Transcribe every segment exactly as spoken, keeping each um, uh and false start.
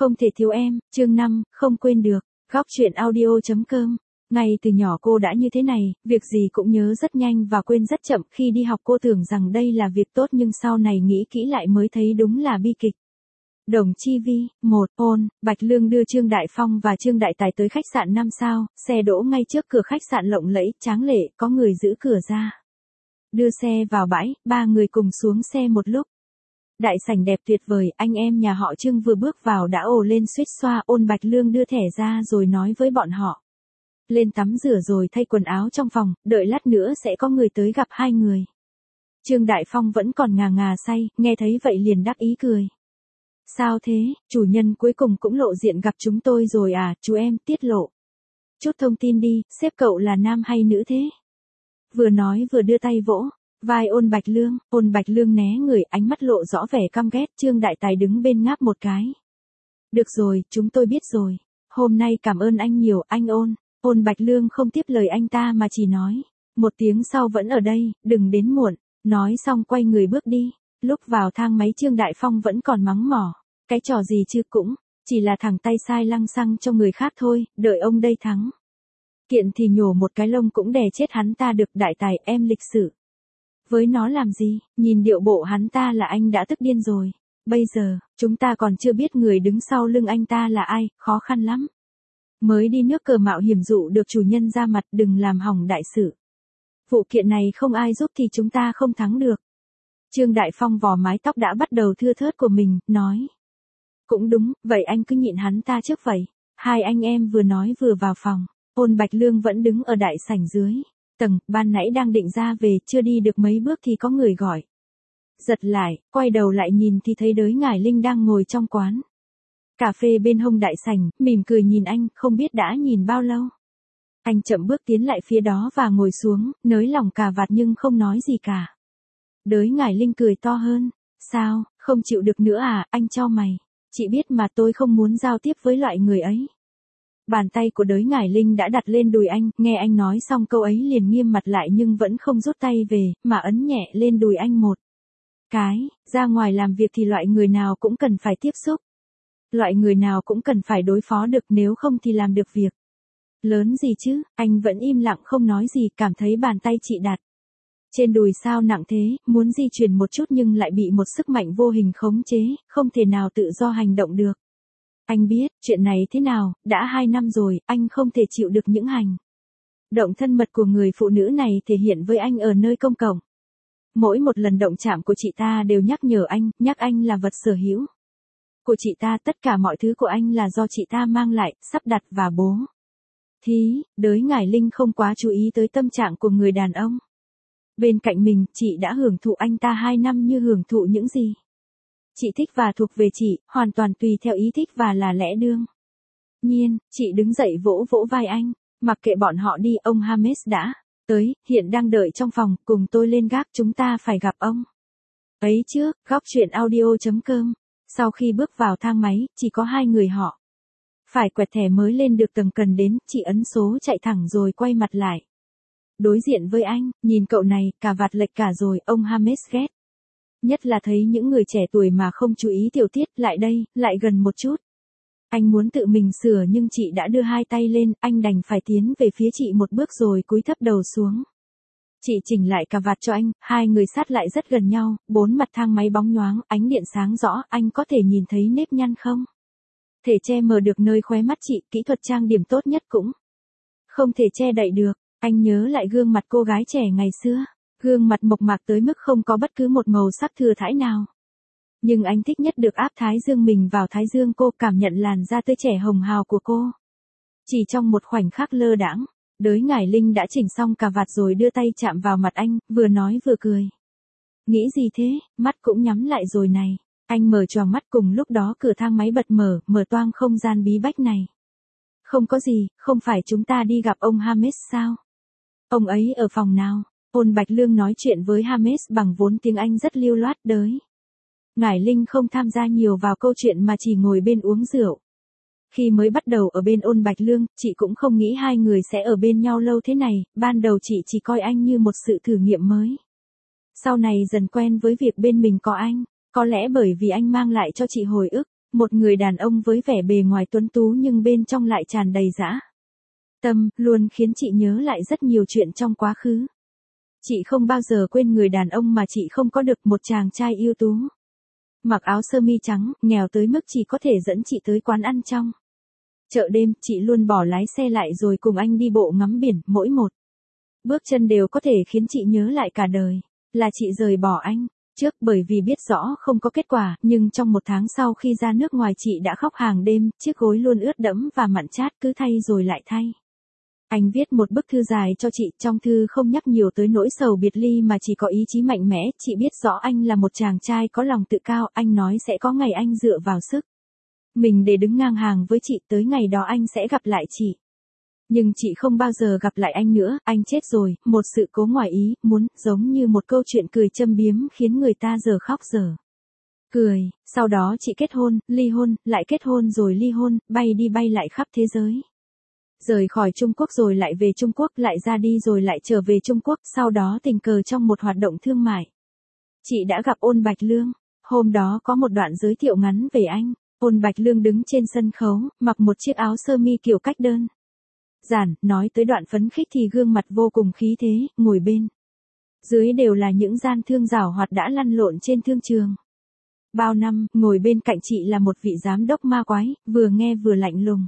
Không thể thiếu em, chương năm, không quên được, góc truyện audio.com. Ngay từ nhỏ cô đã như thế này, việc gì cũng nhớ rất nhanh và quên rất chậm. Khi đi học cô tưởng rằng đây là việc tốt nhưng sau này nghĩ kỹ lại mới thấy đúng là bi kịch. Đồng Chi Vi, một, ôn, Bạch Lương đưa Trương Đại Phong và Trương Đại Tài tới khách sạn năm sao, xe đỗ ngay trước cửa khách sạn lộng lẫy, tráng lệ, có người giữ cửa ra. Đưa xe vào bãi, ba người cùng xuống xe một lúc. Đại sảnh đẹp tuyệt vời, anh em nhà họ Trương vừa bước vào đã ồ lên suýt xoa. Ôn Bạch Lương đưa thẻ ra rồi nói với bọn họ. Lên tắm rửa rồi thay quần áo trong phòng, đợi lát nữa sẽ có người tới gặp hai người. Trương Đại Phong vẫn còn ngà ngà say, nghe thấy vậy liền đắc ý cười. Sao thế, chủ nhân cuối cùng cũng lộ diện gặp chúng tôi rồi à, chú em, tiết lộ. Chút thông tin đi, sếp cậu là nam hay nữ thế? Vừa nói vừa đưa tay vỗ vai Ôn Bạch Lương. Ôn Bạch Lương né người, ánh mắt lộ rõ vẻ căm ghét. Trương Đại Tài đứng bên ngáp một cái. Được rồi, chúng tôi biết rồi. Hôm nay cảm ơn anh nhiều, anh Ôn. Ôn Bạch Lương không tiếp lời anh ta mà chỉ nói. Một tiếng sau vẫn ở đây, đừng đến muộn. Nói xong quay người bước đi. Lúc vào thang máy Trương Đại Phong vẫn còn mắng mỏ. Cái trò gì chứ cũng, chỉ là thằng tay sai lăng xăng cho người khác thôi, đợi ông đây thắng. Kiện thì nhổ một cái lông cũng đè chết hắn ta được. Đại Tài, em lịch sự với nó làm gì, nhìn điệu bộ hắn ta là anh đã tức điên rồi. Bây giờ, chúng ta còn chưa biết người đứng sau lưng anh ta là ai, khó khăn lắm. Mới đi nước cờ mạo hiểm dụ được chủ nhân ra mặt, đừng làm hỏng đại sự. Vụ kiện này không ai giúp thì chúng ta không thắng được. Trương Đại Phong vò mái tóc đã bắt đầu thưa thớt của mình, nói. Cũng đúng, vậy anh cứ nhịn hắn ta trước vậy. Hai anh em vừa nói vừa vào phòng. Ôn Bạch Lương vẫn đứng ở đại sảnh dưới tầng, ban nãy đang định ra về, chưa đi được mấy bước thì có người gọi. Giật lại, quay đầu lại nhìn thì thấy Đới Ngải Linh đang ngồi trong quán cà phê bên hông đại sảnh, mỉm cười nhìn anh, không biết đã nhìn bao lâu. Anh chậm bước tiến lại phía đó và ngồi xuống, nới lỏng cà vạt nhưng không nói gì cả. Đới Ngải Linh cười to hơn. Sao, không chịu được nữa à, anh cho mày. Chị biết mà, tôi không muốn giao tiếp với loại người ấy. Bàn tay của Đới Ngải Linh đã đặt lên đùi anh, nghe anh nói xong câu ấy liền nghiêm mặt lại nhưng vẫn không rút tay về, mà ấn nhẹ lên đùi anh một cái. Ra ngoài làm việc thì loại người nào cũng cần phải tiếp xúc. Loại người nào cũng cần phải đối phó được, nếu không thì làm được việc lớn gì chứ. Anh vẫn im lặng không nói gì, cảm thấy bàn tay chị đặt trên đùi sao nặng thế, muốn di chuyển một chút nhưng lại bị một sức mạnh vô hình khống chế, không thể nào tự do hành động được. Anh biết, chuyện này thế nào, đã hai năm rồi, anh không thể chịu được những hành động thân mật của người phụ nữ này thể hiện với anh ở nơi công cộng. Mỗi một lần động chạm của chị ta đều nhắc nhở anh, nhắc anh là vật sở hữu của chị ta, tất cả mọi thứ của anh là do chị ta mang lại, sắp đặt và bố thí. Đới Ngải Linh không quá chú ý tới tâm trạng của người đàn ông bên cạnh mình. Chị đã hưởng thụ anh ta hai năm như hưởng thụ những gì chị thích và thuộc về chị, hoàn toàn tùy theo ý thích và là lẽ đương nhiên. Chị đứng dậy vỗ vỗ vai anh. Mặc kệ bọn họ đi, ông Hames đã tới, hiện đang đợi trong phòng, cùng tôi lên gác, chúng ta phải gặp ông ấy trước. Góc truyện audio.com. Sau khi bước vào thang máy, chỉ có hai người họ phải quẹt thẻ mới lên được tầng cần đến. Chị ấn số chạy thẳng rồi quay mặt lại đối diện với anh, nhìn cậu này, cà vạt lệch cả rồi. Ông Hames ghét nhất là thấy những người trẻ tuổi mà không chú ý tiểu tiết. Lại đây, lại gần một chút. Anh muốn tự mình sửa nhưng chị đã đưa hai tay lên, anh đành phải tiến về phía chị một bước rồi cúi thấp đầu xuống. Chị chỉnh lại cà vạt cho anh, hai người sát lại rất gần nhau, bốn mặt thang máy bóng nhoáng, ánh điện sáng rõ, anh có thể nhìn thấy nếp nhăn không thể che mờ được nơi khóe mắt chị, kỹ thuật trang điểm tốt nhất cũng không thể che đậy được. Anh nhớ lại gương mặt cô gái trẻ ngày xưa. Gương mặt mộc mạc tới mức không có bất cứ một màu sắc thừa thãi nào. Nhưng anh thích nhất được áp thái dương mình vào thái dương cô, cảm nhận làn da tươi trẻ hồng hào của cô. Chỉ trong một khoảnh khắc lơ đãng, Đới Ngải Linh đã chỉnh xong cà vạt rồi đưa tay chạm vào mặt anh, vừa nói vừa cười. Nghĩ gì thế, mắt cũng nhắm lại rồi này. Anh mở choàng mắt, cùng lúc đó cửa thang máy bật mở, mở toang không gian bí bách này. Không có gì, không phải chúng ta đi gặp ông Hames sao? Ông ấy ở phòng nào? Ôn Bạch Lương nói chuyện với Hames bằng vốn tiếng Anh rất lưu loát. Đới Ngải Linh không tham gia nhiều vào câu chuyện mà chỉ ngồi bên uống rượu. Khi mới bắt đầu ở bên Ôn Bạch Lương, chị cũng không nghĩ hai người sẽ ở bên nhau lâu thế này, ban đầu chị chỉ coi anh như một sự thử nghiệm mới. Sau này dần quen với việc bên mình có anh, có lẽ bởi vì anh mang lại cho chị hồi ức, Một người đàn ông với vẻ bề ngoài tuấn tú nhưng bên trong lại tràn đầy dã tâm, luôn khiến chị nhớ lại rất nhiều chuyện trong quá khứ. Chị không bao giờ quên người đàn ông mà chị không có được, một chàng trai ưu tú. Mặc áo sơ mi trắng, nghèo tới mức chỉ có thể dẫn chị tới quán ăn trong chợ đêm, chị luôn bỏ lái xe lại rồi cùng anh đi bộ ngắm biển, mỗi một bước chân đều có thể khiến chị nhớ lại cả đời, là chị rời bỏ anh. Trước bởi vì biết rõ không có kết quả, nhưng trong một tháng sau khi ra nước ngoài chị đã khóc hàng đêm, chiếc gối luôn ướt đẫm và mặn chát, cứ thay rồi lại thay. Anh viết một bức thư dài cho chị, trong thư không nhắc nhiều tới nỗi sầu biệt ly mà chỉ có ý chí mạnh mẽ. Chị biết rõ anh là một chàng trai có lòng tự cao, anh nói sẽ có ngày anh dựa vào sức mình để đứng ngang hàng với chị, tới ngày đó anh sẽ gặp lại chị. Nhưng chị không bao giờ gặp lại anh nữa, anh chết rồi, một sự cố ngoài ý muốn, giống như một câu chuyện cười châm biếm khiến người ta giờ khóc giờ cười. Sau đó chị kết hôn, ly hôn, lại kết hôn rồi ly hôn, bay đi bay lại khắp thế giới. Rời khỏi Trung Quốc rồi lại về Trung Quốc, lại ra đi rồi lại trở về Trung Quốc, sau đó tình cờ trong một hoạt động thương mại. Chị đã gặp Ôn Bạch Lương, hôm đó có một đoạn giới thiệu ngắn về anh. Ôn Bạch Lương đứng trên sân khấu, mặc một chiếc áo sơ mi kiểu cách đơn giản, nói tới đoạn phấn khích thì gương mặt vô cùng khí thế, ngồi bên dưới đều là những gian thương giảo hoạt đã lăn lộn trên thương trường bao năm, ngồi bên cạnh chị là một vị giám đốc ma quái, vừa nghe vừa lạnh lùng.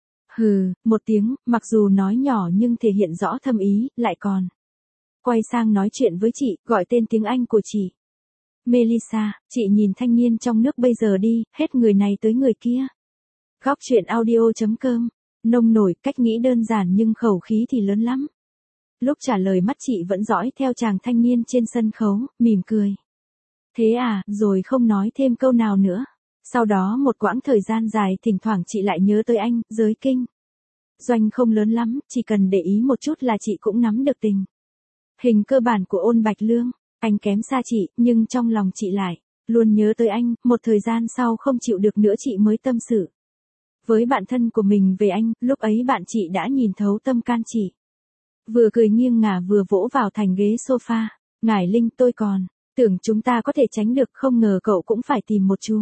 Hừ, một tiếng, mặc dù nói nhỏ nhưng thể hiện rõ thâm ý, lại còn quay sang nói chuyện với chị, gọi tên tiếng Anh của chị. Melissa, chị nhìn thanh niên trong nước bây giờ đi, hết người này tới người kia. Góc truyện audio chấm com, nông nổi, cách nghĩ đơn giản nhưng khẩu khí thì lớn lắm. Lúc trả lời mắt chị vẫn dõi theo chàng thanh niên trên sân khấu, mỉm cười. Thế à, rồi không nói thêm câu nào nữa. Sau đó một quãng thời gian dài thỉnh thoảng chị lại nhớ tới anh, giới kinh doanh không lớn lắm, chỉ cần để ý một chút là chị cũng nắm được tình hình cơ bản của Ôn Bạch Lương. Anh kém xa chị, nhưng trong lòng chị lại luôn nhớ tới anh. Một thời gian sau không chịu được nữa chị mới tâm sự với bạn thân của mình về anh, lúc ấy bạn chị đã nhìn thấu tâm can chị. Vừa cười nghiêng ngả vừa vỗ vào thành ghế sofa. Ngải Linh, tôi còn tưởng chúng ta có thể tránh được, không ngờ cậu cũng phải tìm một chú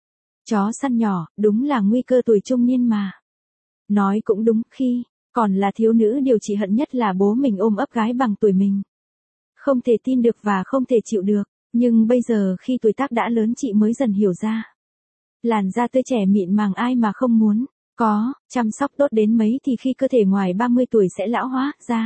chó săn nhỏ, đúng là nguy cơ tuổi trung niên mà. Nói cũng đúng, khi còn là thiếu nữ điều chị hận nhất là bố mình ôm ấp gái bằng tuổi mình. Không thể tin được và không thể chịu được, nhưng bây giờ khi tuổi tác đã lớn chị mới dần hiểu ra. Làn da tươi trẻ mịn màng ai mà không muốn có, chăm sóc tốt đến mấy thì khi cơ thể ngoài ba mươi tuổi sẽ lão hóa ra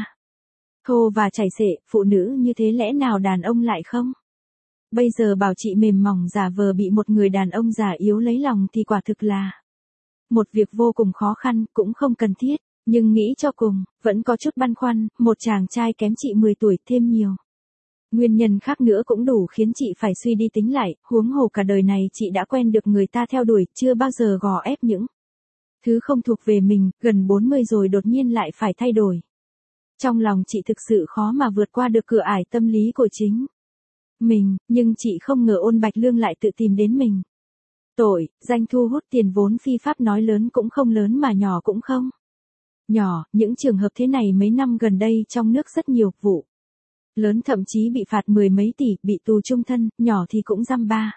thô và chảy xệ, phụ nữ như thế lẽ nào đàn ông lại không? Bây giờ bảo chị mềm mỏng giả vờ bị một người đàn ông già yếu lấy lòng thì quả thực là một việc vô cùng khó khăn, cũng không cần thiết, nhưng nghĩ cho cùng, vẫn có chút băn khoăn, một chàng trai kém chị mười tuổi, thêm nhiều nguyên nhân khác nữa cũng đủ khiến chị phải suy đi tính lại, huống hồ cả đời này chị đã quen được người ta theo đuổi, chưa bao giờ gò ép những thứ không thuộc về mình, gần bốn mươi rồi đột nhiên lại phải thay đổi. Trong lòng chị thực sự khó mà vượt qua được cửa ải tâm lý của chính mình, nhưng chị không ngờ Ôn Bạch Lương lại tự tìm đến mình. Tội, danh thu hút tiền vốn phi pháp, nói lớn cũng không lớn mà nhỏ cũng không nhỏ, những trường hợp thế này mấy năm gần đây trong nước rất nhiều, vụ lớn thậm chí bị phạt mười mấy tỷ, bị tù chung thân, nhỏ thì cũng giam ba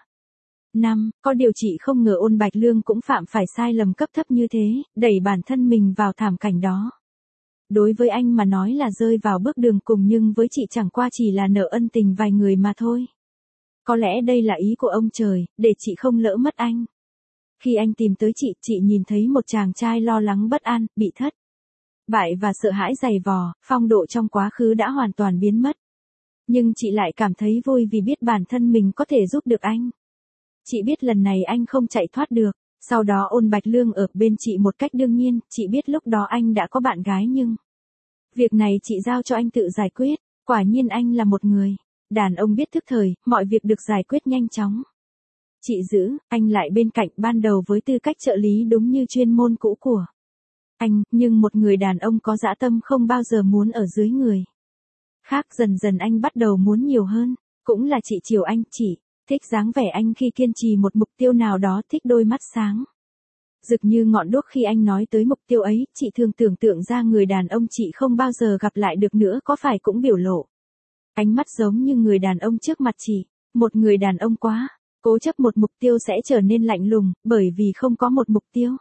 năm, có điều chị không ngờ Ôn Bạch Lương cũng phạm phải sai lầm cấp thấp như thế, đẩy bản thân mình vào thảm cảnh đó. Đối với anh mà nói là rơi vào bước đường cùng, nhưng với chị chẳng qua chỉ là nợ ân tình vài người mà thôi. Có lẽ đây là ý của ông trời, để chị không lỡ mất anh. Khi anh tìm tới chị, chị nhìn thấy một chàng trai lo lắng bất an, bị thất bại và sợ hãi dày vò, phong độ trong quá khứ đã hoàn toàn biến mất. Nhưng chị lại cảm thấy vui vì biết bản thân mình có thể giúp được anh. Chị biết lần này anh không chạy thoát được. Sau đó Ôn Bạch Lương ở bên chị một cách đương nhiên, chị biết lúc đó anh đã có bạn gái nhưng việc này chị giao cho anh tự giải quyết. Quả nhiên anh là một người đàn ông biết thức thời, mọi việc được giải quyết nhanh chóng. Chị giữ anh lại bên cạnh, ban đầu với tư cách trợ lý đúng như chuyên môn cũ của anh, nhưng một người đàn ông có dã tâm không bao giờ muốn ở dưới người khác. Dần dần anh bắt đầu muốn nhiều hơn, cũng là chị chiều anh, chỉ thích dáng vẻ anh khi kiên trì một mục tiêu nào đó, thích đôi mắt sáng rực như ngọn đuốc khi anh nói tới mục tiêu ấy. Chị thường tưởng tượng ra người đàn ông chị không bao giờ gặp lại được nữa có phải cũng biểu lộ ánh mắt giống như người đàn ông trước mặt chị, một người đàn ông quá Cố chấp một mục tiêu sẽ trở nên lạnh lùng, bởi vì không có một mục tiêu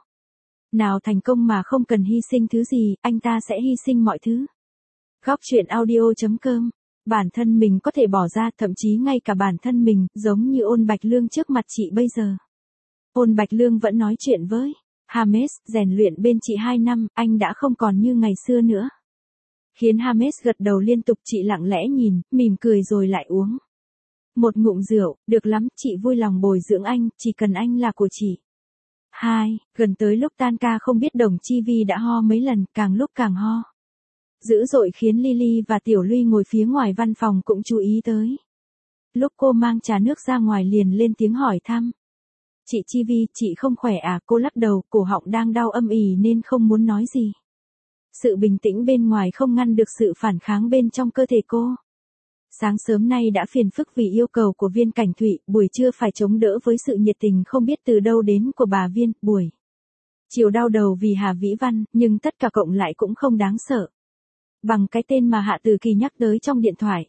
nào thành công mà không cần hy sinh thứ gì, anh ta sẽ hy sinh mọi thứ. Góc truyện audio chấm com. Bản thân mình có thể bỏ ra, thậm chí ngay cả bản thân mình, giống như Ôn Bạch Lương trước mặt chị bây giờ. Ôn Bạch Lương vẫn nói chuyện với Hames, rèn luyện bên chị hai năm, anh đã không còn như ngày xưa nữa. Khiến Hames gật đầu liên tục, chị lặng lẽ nhìn, mỉm cười rồi lại uống một ngụm rượu. Được lắm, chị vui lòng bồi dưỡng anh, chỉ cần anh là của chị. Hai, gần tới lúc tan ca không biết Đồng Chi Vi đã ho mấy lần, càng lúc càng ho dữ dội khiến Lily và Tiểu Luy ngồi phía ngoài văn phòng cũng chú ý tới. Lúc cô mang trà nước ra ngoài liền lên tiếng hỏi thăm. Chị Chi Vi, chị không khỏe à? Cô lắc đầu, cổ họng đang đau âm ỉ nên không muốn nói gì. Sự bình tĩnh bên ngoài không ngăn được sự phản kháng bên trong cơ thể cô. Sáng sớm nay đã phiền phức vì yêu cầu của Viên Cảnh Thụy, buổi trưa phải chống đỡ với sự nhiệt tình không biết từ đâu đến của bà Viên, buổi chiều đau đầu vì Hà Vĩ Văn, nhưng tất cả cộng lại cũng không đáng sợ bằng cái tên mà Hạ Từ Kỳ nhắc tới trong điện thoại.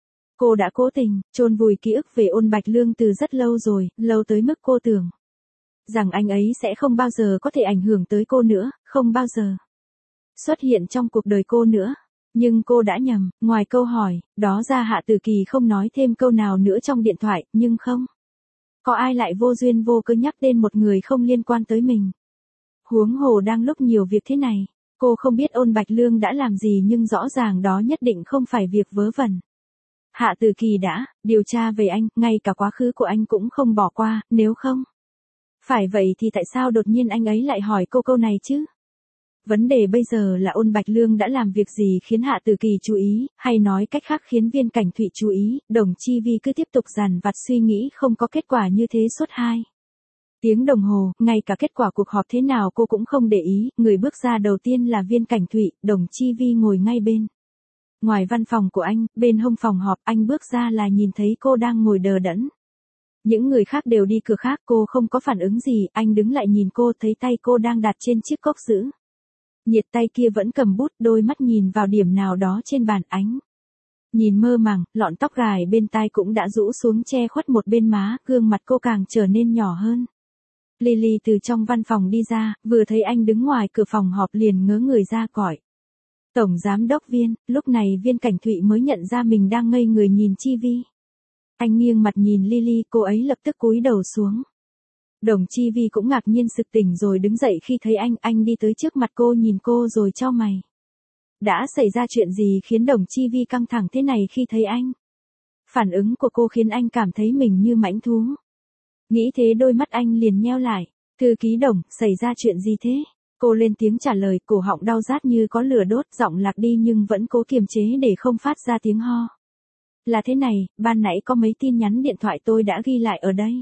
Cô đã cố tình chôn vùi ký ức về Ôn Bạch Lương từ rất lâu rồi, lâu tới mức cô tưởng rằng anh ấy sẽ không bao giờ có thể ảnh hưởng tới cô nữa, không bao giờ xuất hiện trong cuộc đời cô nữa. Nhưng cô đã nhầm, ngoài câu hỏi đó ra Hạ Từ Kỳ không nói thêm câu nào nữa trong điện thoại, nhưng không có ai lại vô duyên vô cớ nhắc đến một người không liên quan tới mình. Huống hồ đang lúc nhiều việc thế này, cô không biết Ôn Bạch Lương đã làm gì nhưng rõ ràng đó nhất định không phải việc vớ vẩn. Hạ Từ Kỳ đã điều tra về anh, ngay cả quá khứ của anh cũng không bỏ qua, nếu không phải vậy thì tại sao đột nhiên anh ấy lại hỏi cô câu này chứ? Vấn đề bây giờ là Ôn Bạch Lương đã làm việc gì khiến Hạ Từ Kỳ chú ý, hay nói cách khác khiến Viên Cảnh Thụy chú ý. Đồng Chi Vi cứ tiếp tục dằn vặt suy nghĩ không có kết quả như thế suốt hai tiếng đồng hồ, ngay cả kết quả cuộc họp thế nào cô cũng không để ý. Người bước ra đầu tiên là Viên Cảnh Thụy. Đồng Chi Vi ngồi ngay bên ngoài văn phòng của anh, bên hông phòng họp. Anh bước ra là nhìn thấy cô đang ngồi đờ đẫn. Những người khác đều đi cửa khác, cô không có phản ứng gì. Anh đứng lại nhìn cô, thấy tay cô đang đặt trên chiếc cốc giữ nhiệt, tay kia vẫn cầm bút, đôi mắt nhìn vào điểm nào đó trên bàn. Ánh nhìn mơ màng, lọn tóc gài bên tai cũng đã rũ xuống che khuất một bên má, gương mặt cô càng trở nên nhỏ hơn. Lily từ trong văn phòng đi ra, vừa thấy anh đứng ngoài cửa phòng họp liền ngớ người ra gọi Tổng Giám đốc Viên. Lúc này Viên Cảnh Thụy mới nhận ra mình đang ngây người nhìn Chi Vi. Anh nghiêng mặt nhìn Lily, cô ấy lập tức cúi đầu xuống. Đồng Chi Vi cũng ngạc nhiên sực tỉnh rồi đứng dậy khi thấy anh, anh đi tới trước mặt cô nhìn cô rồi chau mày. Đã xảy ra chuyện gì khiến Đồng Chi Vi căng thẳng thế này khi thấy anh? Phản ứng của cô khiến anh cảm thấy mình như mãnh thú. Nghĩ thế đôi mắt anh liền nheo lại. Thư ký Đồng, xảy ra chuyện gì thế? Cô lên tiếng trả lời, cổ họng đau rát như có lửa đốt, giọng lạc đi nhưng vẫn cố kiềm chế để không phát ra tiếng ho. Là thế này, ban nãy có mấy tin nhắn điện thoại tôi đã ghi lại ở đây.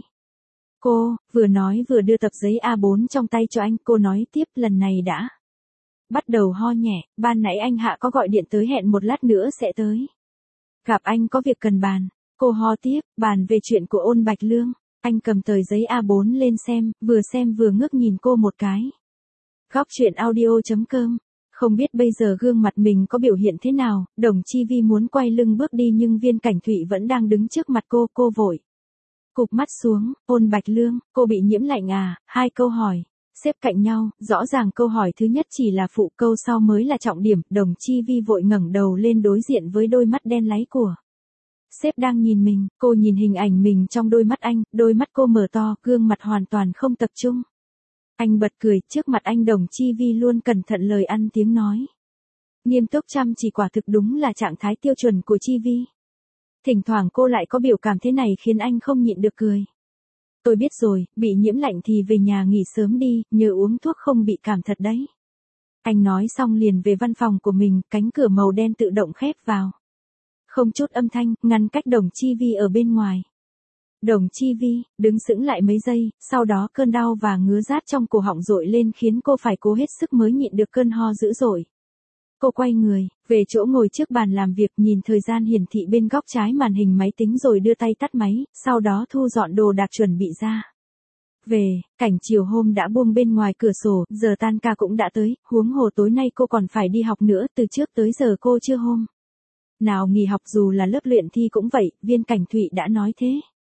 Cô vừa nói vừa đưa tập giấy A bốn trong tay cho anh. Cô nói tiếp, lần này đã bắt đầu ho nhẹ. Ban nãy anh Hạ có gọi điện tới hẹn một lát nữa sẽ tới gặp anh, có việc cần bàn. Cô ho tiếp, bàn về chuyện của Ôn Bạch Lương. Anh cầm tờ giấy A bốn lên xem, vừa xem vừa ngước nhìn cô một cái. Góc truyện audio chấm com. Không biết bây giờ gương mặt mình có biểu hiện thế nào. Đồng Chi Vi muốn quay lưng bước đi nhưng Viên Cảnh Thụy vẫn đang đứng trước mặt cô. Cô vội cụp mắt xuống. Ôn Bạch Lương, cô bị nhiễm lạnh à? Hai câu hỏi xếp cạnh nhau, rõ ràng câu hỏi thứ nhất chỉ là phụ, câu sau mới là trọng điểm. Đồng Chi Vi vội ngẩng đầu lên đối diện với đôi mắt đen láy của sếp đang nhìn mình. Cô nhìn hình ảnh mình trong đôi mắt anh, đôi mắt cô mở to, gương mặt hoàn toàn không tập trung. Anh bật cười, trước mặt anh Đồng Chi Vi luôn cẩn thận lời ăn tiếng nói. Nghiêm túc chăm chỉ, quả thực đúng là trạng thái tiêu chuẩn của Chi Vi. Thỉnh thoảng cô lại có biểu cảm thế này khiến anh không nhịn được cười. Tôi biết rồi, bị nhiễm lạnh thì về nhà nghỉ sớm đi, nhớ uống thuốc không bị cảm thật đấy. Anh nói xong liền về văn phòng của mình, cánh cửa màu đen tự động khép vào. Không chút âm thanh, ngăn cách Đồng Chi Vi ở bên ngoài. Đồng Chi Vi đứng sững lại mấy giây, sau đó cơn đau và ngứa rát trong cổ họng dội lên khiến cô phải cố hết sức mới nhịn được cơn ho dữ dội. Cô quay người về chỗ ngồi trước bàn làm việc, nhìn thời gian hiển thị bên góc trái màn hình máy tính rồi đưa tay tắt máy, sau đó thu dọn đồ đạc chuẩn bị ra về. Cảnh chiều hôm đã buông bên ngoài cửa sổ, giờ tan ca cũng đã tới, huống hồ tối nay cô còn phải đi học nữa, từ trước tới giờ cô chưa hôm nào nghỉ học, dù là lớp luyện thi cũng vậy. Viên Cảnh Thụy đã nói thế.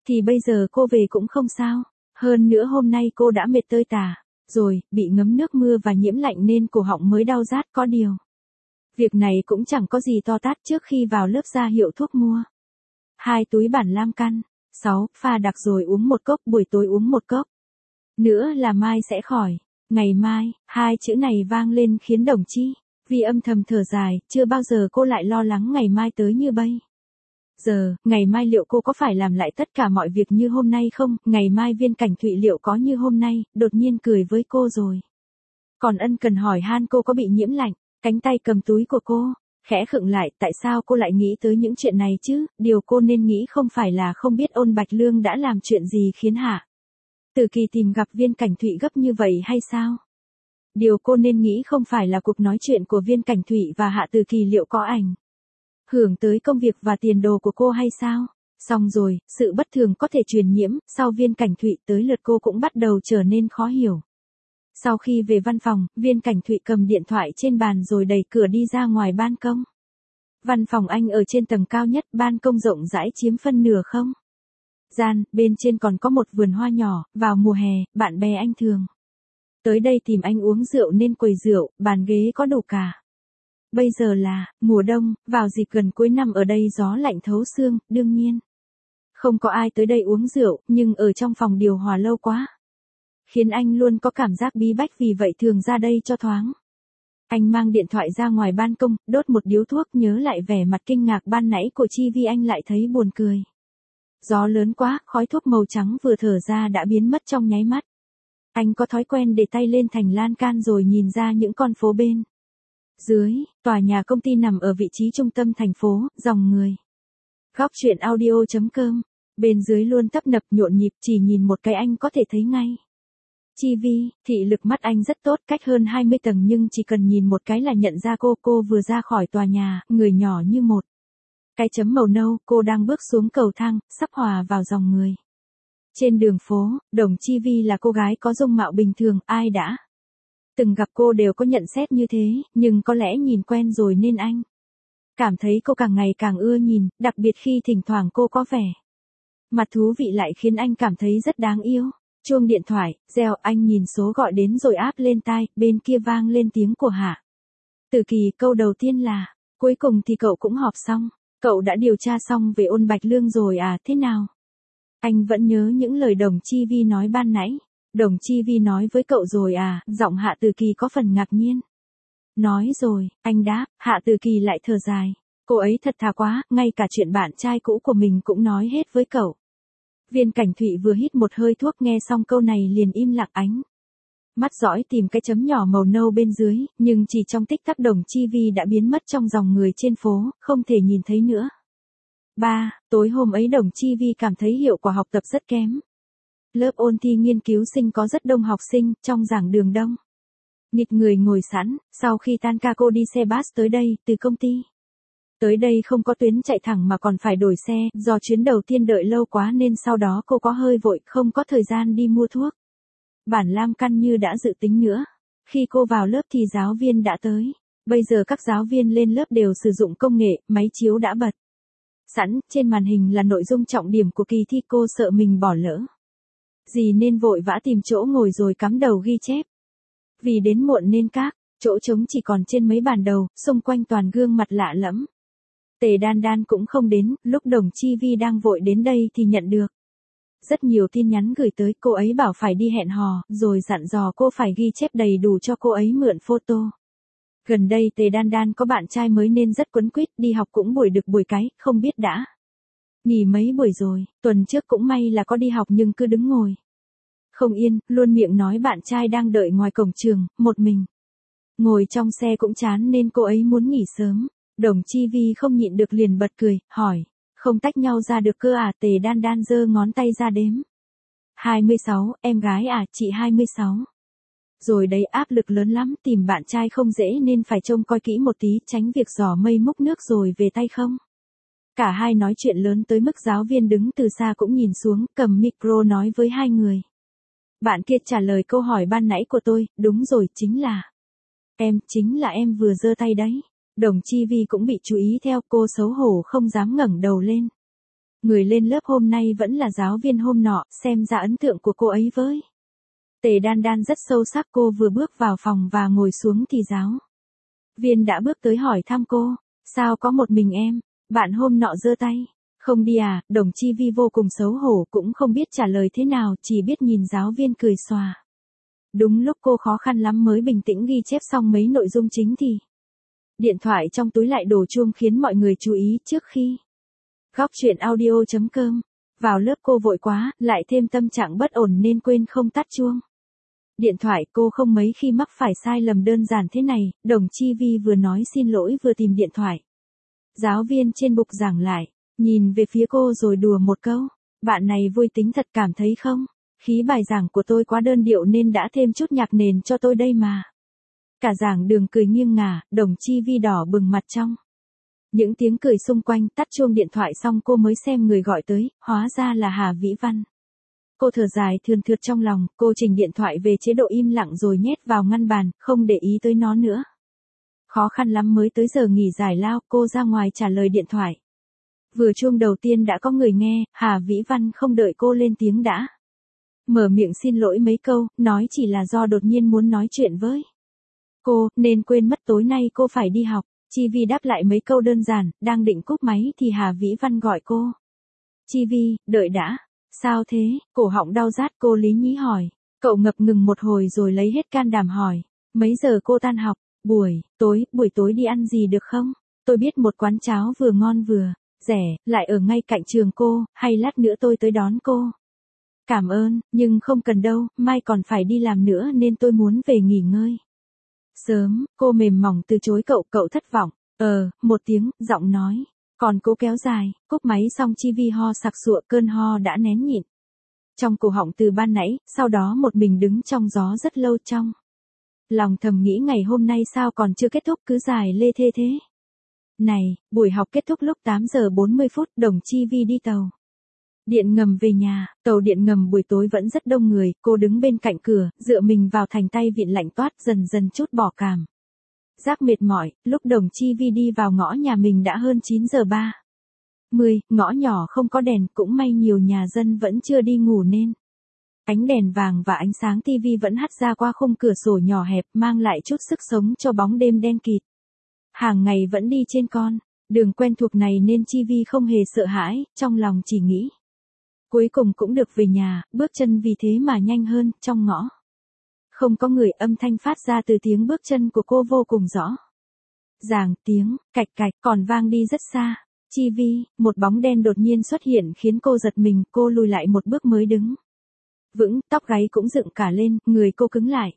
thì bây giờ cô về cũng không sao. Hơn nữa hôm nay cô đã mệt tơi tả rồi, bị ngấm nước mưa và nhiễm lạnh nên cổ họng mới đau rát có điều. Việc này cũng chẳng có gì to tát trước khi vào lớp ra hiệu thuốc mua. Hai túi bản lam căn. Sáu, pha đặc rồi uống một cốc, buổi tối uống một cốc. Nữa là mai sẽ khỏi. Ngày mai, hai chữ này vang lên khiến Đồng Chi Vi âm thầm thở dài, chưa bao giờ cô lại lo lắng ngày mai tới như bây giờ. Ngày mai liệu cô có phải làm lại tất cả mọi việc như hôm nay không? Ngày mai Viên Cảnh Thụy liệu có như hôm nay, đột nhiên cười với cô rồi. Còn ân cần hỏi han cô có bị nhiễm lạnh, cánh tay cầm túi của cô, khẽ khựng lại, tại sao cô lại nghĩ tới những chuyện này chứ? Điều cô nên nghĩ không phải là không biết Ôn Bạch Lương đã làm chuyện gì khiến Hạ Từ Kỳ tìm gặp Viên Cảnh Thụy gấp như vậy hay sao? Điều cô nên nghĩ không phải là cuộc nói chuyện của Viên Cảnh Thụy và Hạ Từ Kỳ liệu có ảnh hưởng tới công việc và tiền đồ của cô hay sao? Xong rồi, sự bất thường có thể truyền nhiễm, sau Viên Cảnh Thụy tới lượt cô cũng bắt đầu trở nên khó hiểu. Sau khi về văn phòng, Viên Cảnh Thụy cầm điện thoại trên bàn rồi đẩy cửa đi ra ngoài ban công. Văn phòng anh ở trên tầng cao nhất, ban công rộng rãi chiếm phân nửa không gian, bên trên còn có một vườn hoa nhỏ. Vào mùa hè, bạn bè anh thường tới đây tìm anh uống rượu nên quầy rượu, bàn ghế có đủ cả. Bây giờ là mùa đông, vào dịp gần cuối năm ở đây gió lạnh thấu xương, đương nhiên không có ai tới đây uống rượu, nhưng ở trong phòng điều hòa lâu quá khiến anh luôn có cảm giác bí bách, vì vậy thường ra đây cho thoáng. Anh mang điện thoại ra ngoài ban công, đốt một điếu thuốc, nhớ lại vẻ mặt kinh ngạc ban nãy của Chi Vi anh lại thấy buồn cười. Gió lớn quá, khói thuốc màu trắng vừa thở ra đã biến mất trong nháy mắt. Anh có thói quen để tay lên thành lan can rồi nhìn ra những con phố bên dưới. Tòa nhà công ty nằm ở vị trí trung tâm thành phố, dòng người. Góc truyện audio chấm com. Bên dưới luôn tấp nập nhộn nhịp, chỉ nhìn một cái anh có thể thấy ngay. Chi Vi, thị lực mắt anh rất tốt, cách hơn hai mươi tầng nhưng chỉ cần nhìn một cái là nhận ra cô. Cô vừa ra khỏi tòa nhà, người nhỏ như một cái chấm màu nâu, cô đang bước xuống cầu thang, sắp hòa vào dòng người. Trên đường phố, Đồng Chi Vi là cô gái có dung mạo bình thường, ai đã từng gặp cô đều có nhận xét như thế, nhưng có lẽ nhìn quen rồi nên anh cảm thấy cô càng ngày càng ưa nhìn, đặc biệt khi thỉnh thoảng cô có vẻ mặt thú vị lại khiến anh cảm thấy rất đáng yêu. Chuông điện thoại, reo, anh nhìn số gọi đến rồi áp lên tai, bên kia vang lên tiếng của Hạ Từ Kỳ, câu đầu tiên là, cuối cùng thì cậu cũng họp xong, cậu đã điều tra xong về Ôn Bạch Lương rồi à, thế nào? Anh vẫn nhớ những lời Đồng Chi Vi nói ban nãy. Đồng Chi Vi nói với cậu rồi à, giọng Hạ Từ Kỳ có phần ngạc nhiên. Nói rồi, anh đáp. Hạ Từ Kỳ lại thở dài. Cô ấy thật thà quá, ngay cả chuyện bạn trai cũ của mình cũng nói hết với cậu. Viên Cảnh Thụy vừa hít một hơi thuốc, nghe xong câu này liền im lặng, ánh mắt dõi tìm cái chấm nhỏ màu nâu bên dưới, nhưng chỉ trong tích tắc Đồng Chi Vi đã biến mất trong dòng người trên phố, không thể nhìn thấy nữa. ba. Tối hôm ấy Đồng Chi Vi cảm thấy hiệu quả học tập rất kém. Lớp ôn thi nghiên cứu sinh có rất đông học sinh, trong giảng đường đông nghịt người ngồi sẵn. Sau khi tan ca cô đi xe bus tới đây, từ công ty tới đây không có tuyến chạy thẳng mà còn phải đổi xe, do chuyến đầu tiên đợi lâu quá nên sau đó cô có hơi vội, không có thời gian đi mua thuốc bản lam căn như đã dự tính nữa. Khi cô vào lớp thì giáo viên đã tới. Bây giờ các giáo viên lên lớp đều sử dụng công nghệ, máy chiếu đã bật sẵn, trên màn hình là nội dung trọng điểm của kỳ thi. Cô sợ mình bỏ lỡ gì nên vội vã tìm chỗ ngồi rồi cắm đầu ghi chép. Vì đến muộn nên các chỗ trống chỉ còn trên mấy bàn đầu, xung quanh toàn gương mặt lạ lẫm. Tề Đan Đan cũng không đến. Lúc Đồng Chi Vi đang vội đến đây thì nhận được rất nhiều tin nhắn gửi tới. Cô ấy bảo phải đi hẹn hò, rồi dặn dò cô phải ghi chép đầy đủ cho cô ấy mượn photo. Gần đây Tề Đan Đan có bạn trai mới nên rất quấn quýt, đi học cũng buổi được buổi cái, không biết đã nghỉ mấy buổi rồi. Tuần trước cũng may là có đi học nhưng cứ đứng ngồi không yên, luôn miệng nói bạn trai đang đợi ngoài cổng trường, một mình ngồi trong xe cũng chán nên cô ấy muốn nghỉ sớm. Đồng Chi Vi không nhịn được liền bật cười, hỏi, không tách nhau ra được cơ à? Tề Đan Đan giơ ngón tay ra đếm. hai mươi sáu, em gái à, chị hai mươi sáu. Rồi đấy, áp lực lớn lắm, tìm bạn trai không dễ nên phải trông coi kỹ một tí, tránh việc giỏ mây múc nước rồi về tay không. Cả hai nói chuyện lớn tới mức giáo viên đứng từ xa cũng nhìn xuống, cầm micro nói với hai người. Bạn kia trả lời câu hỏi ban nãy của tôi, đúng rồi, chính là em, chính là em vừa giơ tay đấy. Đồng Chi Vi cũng bị chú ý theo, cô xấu hổ không dám ngẩng đầu lên. Người lên lớp hôm nay vẫn là giáo viên hôm nọ, xem ra ấn tượng của cô ấy với Tề Đan Đan rất sâu sắc. Cô vừa bước vào phòng và ngồi xuống thì giáo viên đã bước tới hỏi thăm cô. Sao có một mình em? Bạn hôm nọ giơ tay. Không đi à? Đồng Chi Vi vô cùng xấu hổ, cũng không biết trả lời thế nào, chỉ biết nhìn giáo viên cười xòa. Đúng lúc cô khó khăn lắm mới bình tĩnh ghi chép xong mấy nội dung chính thì điện thoại trong túi lại đổ chuông khiến mọi người chú ý. Trước khi Góc truyện audio chấm com vào lớp cô vội quá, lại thêm tâm trạng bất ổn nên quên không tắt chuông điện thoại. Cô không mấy khi mắc phải sai lầm đơn giản thế này. Đồng Chi Vi vừa nói xin lỗi vừa tìm điện thoại. Giáo viên trên bục giảng lại, nhìn về phía cô rồi đùa một câu. Bạn này vui tính thật, cảm thấy không? Khí bài giảng của tôi quá đơn điệu nên đã thêm chút nhạc nền cho tôi đây mà. Cả giảng đường cười nghiêng ngả. Đồng Chi Vi đỏ bừng mặt trong những tiếng cười xung quanh. Tắt chuông điện thoại xong cô mới xem người gọi tới, hóa ra là Hà Vĩ Văn. Cô thở dài thườn thượt trong lòng, cô chỉnh điện thoại về chế độ im lặng rồi nhét vào ngăn bàn, không để ý tới nó nữa. Khó khăn lắm mới tới giờ nghỉ giải lao, cô ra ngoài trả lời điện thoại. Vừa chuông đầu tiên đã có người nghe. Hà Vĩ Văn không đợi cô lên tiếng đã mở miệng xin lỗi mấy câu, nói chỉ là do đột nhiên muốn nói chuyện với cô, nên quên mất tối nay cô phải đi học. Chi Vi đáp lại mấy câu đơn giản, đang định cúp máy thì Hà Vĩ Văn gọi cô. Chi Vi, đợi đã. Sao thế? Cổ họng đau rát, cô lý nhí hỏi. Cậu ngập ngừng một hồi rồi lấy hết can đảm hỏi. Mấy giờ cô tan học? Buổi tối, buổi tối đi ăn gì được không? Tôi biết một quán cháo vừa ngon vừa rẻ, lại ở ngay cạnh trường cô, hay lát nữa tôi tới đón cô. Cảm ơn, nhưng không cần đâu, mai còn phải đi làm nữa nên tôi muốn về nghỉ ngơi sớm. Cô mềm mỏng từ chối cậu. Cậu thất vọng. Ờ, một tiếng, giọng nói còn cố kéo dài. Cúp máy xong Chi Vi ho sặc sụa, cơn ho đã nén nhịn trong cổ họng từ ban nãy. Sau đó một mình đứng trong gió rất lâu, trong lòng thầm nghĩ ngày hôm nay sao còn chưa kết thúc, cứ dài lê thê thế này. Buổi học kết thúc lúc tám giờ bốn mươi phút. Đồng Chi Vi đi tàu điện ngầm về nhà. Tàu điện ngầm buổi tối vẫn rất đông người. Cô đứng bên cạnh cửa, dựa mình vào thành tay vịn lạnh toát, dần dần chút bỏ cảm giác mệt mỏi. Lúc Đồng Chi Vi đi vào ngõ nhà mình đã hơn chín giờ ba mươi. Ngõ nhỏ không có đèn, cũng may nhiều nhà dân vẫn chưa đi ngủ nên ánh đèn vàng và ánh sáng tivi vẫn hắt ra qua khung cửa sổ nhỏ hẹp, mang lại chút sức sống cho bóng đêm đen kịt. Hàng ngày vẫn đi trên con đường quen thuộc này nên Chi Vi không hề sợ hãi, trong lòng chỉ nghĩ cuối cùng cũng được về nhà. Bước chân vì thế mà nhanh hơn. Trong ngõ không có người, âm thanh phát ra từ tiếng bước chân của cô vô cùng rõ ràng. Tiếng cạch cạch còn vang đi rất xa. Chi Vi, một bóng đen đột nhiên xuất hiện khiến cô giật mình. Cô lùi lại một bước mới đứng vững, tóc gáy cũng dựng cả lên, người cô cứng lại.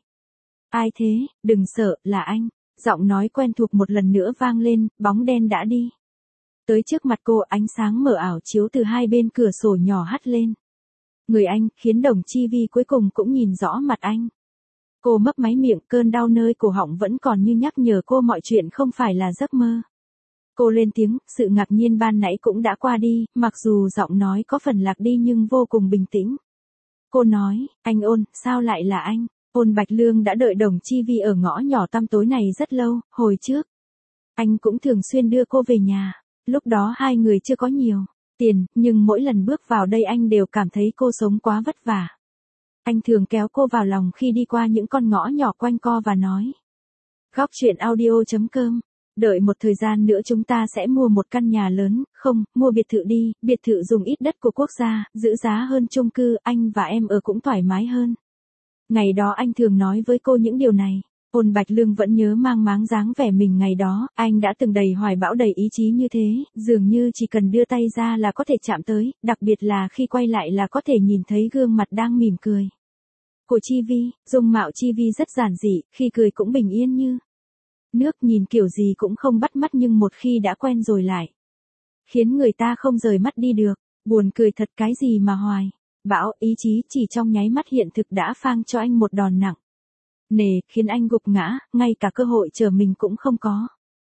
Ai thế? Đừng sợ, là anh. Giọng nói quen thuộc một lần nữa vang lên. Bóng đen đã đi tới trước mặt cô. Ánh sáng mờ ảo chiếu từ hai bên cửa sổ nhỏ hắt lên người anh, khiến Đồng Chi Vi cuối cùng cũng nhìn rõ mặt anh. Cô mấp máy miệng, cơn đau nơi cổ họng vẫn còn như nhắc nhở cô mọi chuyện không phải là giấc mơ. Cô lên tiếng, sự ngạc nhiên ban nãy cũng đã qua đi, mặc dù giọng nói có phần lạc đi nhưng vô cùng bình tĩnh. Cô nói, anh Ôn, sao lại là anh? Ôn Bạch Lương đã đợi Đồng Chi Vi ở ngõ nhỏ tăm tối này rất lâu. Hồi trước anh cũng thường xuyên đưa cô về nhà. Lúc đó hai người chưa có nhiều tiền, nhưng mỗi lần bước vào đây anh đều cảm thấy cô sống quá vất vả. Anh thường kéo cô vào lòng khi đi qua những con ngõ nhỏ quanh co và nói. Góc truyện audio chấm com. Đợi một thời gian nữa chúng ta sẽ mua một căn nhà lớn, không, mua biệt thự đi, biệt thự dùng ít đất của quốc gia, giữ giá hơn chung cư, anh và em ở cũng thoải mái hơn. Ngày đó anh thường nói với cô những điều này. Ôn Bạch Lương vẫn nhớ mang máng dáng vẻ mình ngày đó, anh đã từng đầy hoài bão đầy ý chí như thế, dường như chỉ cần đưa tay ra là có thể chạm tới, đặc biệt là khi quay lại là có thể nhìn thấy gương mặt đang mỉm cười của Chi Vi. Dung mạo Chi Vi rất giản dị, khi cười cũng bình yên như nước, nhìn kiểu gì cũng không bắt mắt, nhưng một khi đã quen rồi lại khiến người ta không rời mắt đi được. Buồn cười thật, cái gì mà hoài bão ý chí chỉ trong nháy mắt hiện thực đã phang cho anh một đòn nặng nề, khiến anh gục ngã, ngay cả cơ hội chờ mình cũng không có.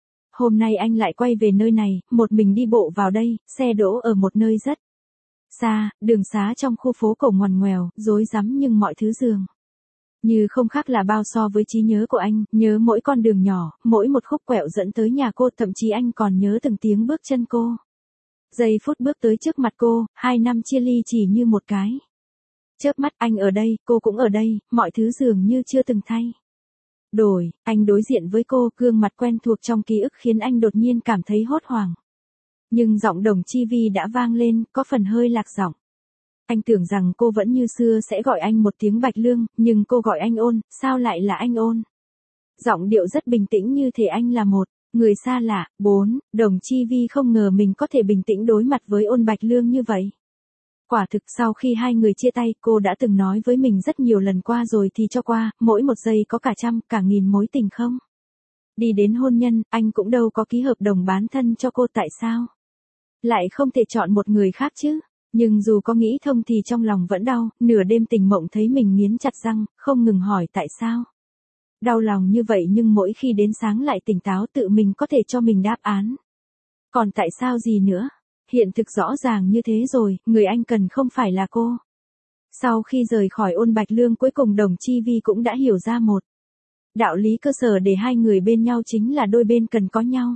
Hôm nay anh lại quay về nơi này, một mình đi bộ vào đây, xe đỗ ở một nơi rất xa, đường xá trong khu phố cổ ngoằn ngoèo, rối rắm nhưng mọi thứ dường như không khác là bao so với trí nhớ của anh, nhớ mỗi con đường nhỏ, mỗi một khúc quẹo dẫn tới nhà cô, thậm chí anh còn nhớ từng tiếng bước chân cô. Giây phút bước tới trước mặt cô, hai năm chia ly chỉ như một cái chớp mắt. Anh ở đây, cô cũng ở đây, mọi thứ dường như chưa từng thay đổi. Anh đối diện với cô, gương mặt quen thuộc trong ký ức khiến anh đột nhiên cảm thấy hốt hoảng. Nhưng giọng Đồng Chi Vi đã vang lên, có phần hơi lạc giọng. Anh tưởng rằng cô vẫn như xưa sẽ gọi anh một tiếng Bạch Lương, nhưng cô gọi anh Ôn, sao lại là anh Ôn? Giọng điệu rất bình tĩnh như thể anh là một người xa lạ. Bốn, Đồng Chi Vi không ngờ mình có thể bình tĩnh đối mặt với Ôn Bạch Lương như vậy. Quả thực sau khi hai người chia tay, cô đã từng nói với mình rất nhiều lần qua rồi thì cho qua, mỗi một giây có cả trăm, cả nghìn mối tình không? Đi đến hôn nhân, anh cũng đâu có ký hợp đồng bán thân cho cô, tại sao lại không thể chọn một người khác chứ? Nhưng dù có nghĩ thông thì trong lòng vẫn đau, nửa đêm tình mộng thấy mình nghiến chặt răng, không ngừng hỏi tại sao. Đau lòng như vậy nhưng mỗi khi đến sáng lại tỉnh táo tự mình có thể cho mình đáp án. Còn tại sao gì nữa? Hiện thực rõ ràng như thế rồi, người anh cần không phải là cô. Sau khi rời khỏi Ôn Bạch Lương, cuối cùng Đồng Chi Vi cũng đã hiểu ra một đạo lý cơ sở để hai người bên nhau chính là đôi bên cần có nhau.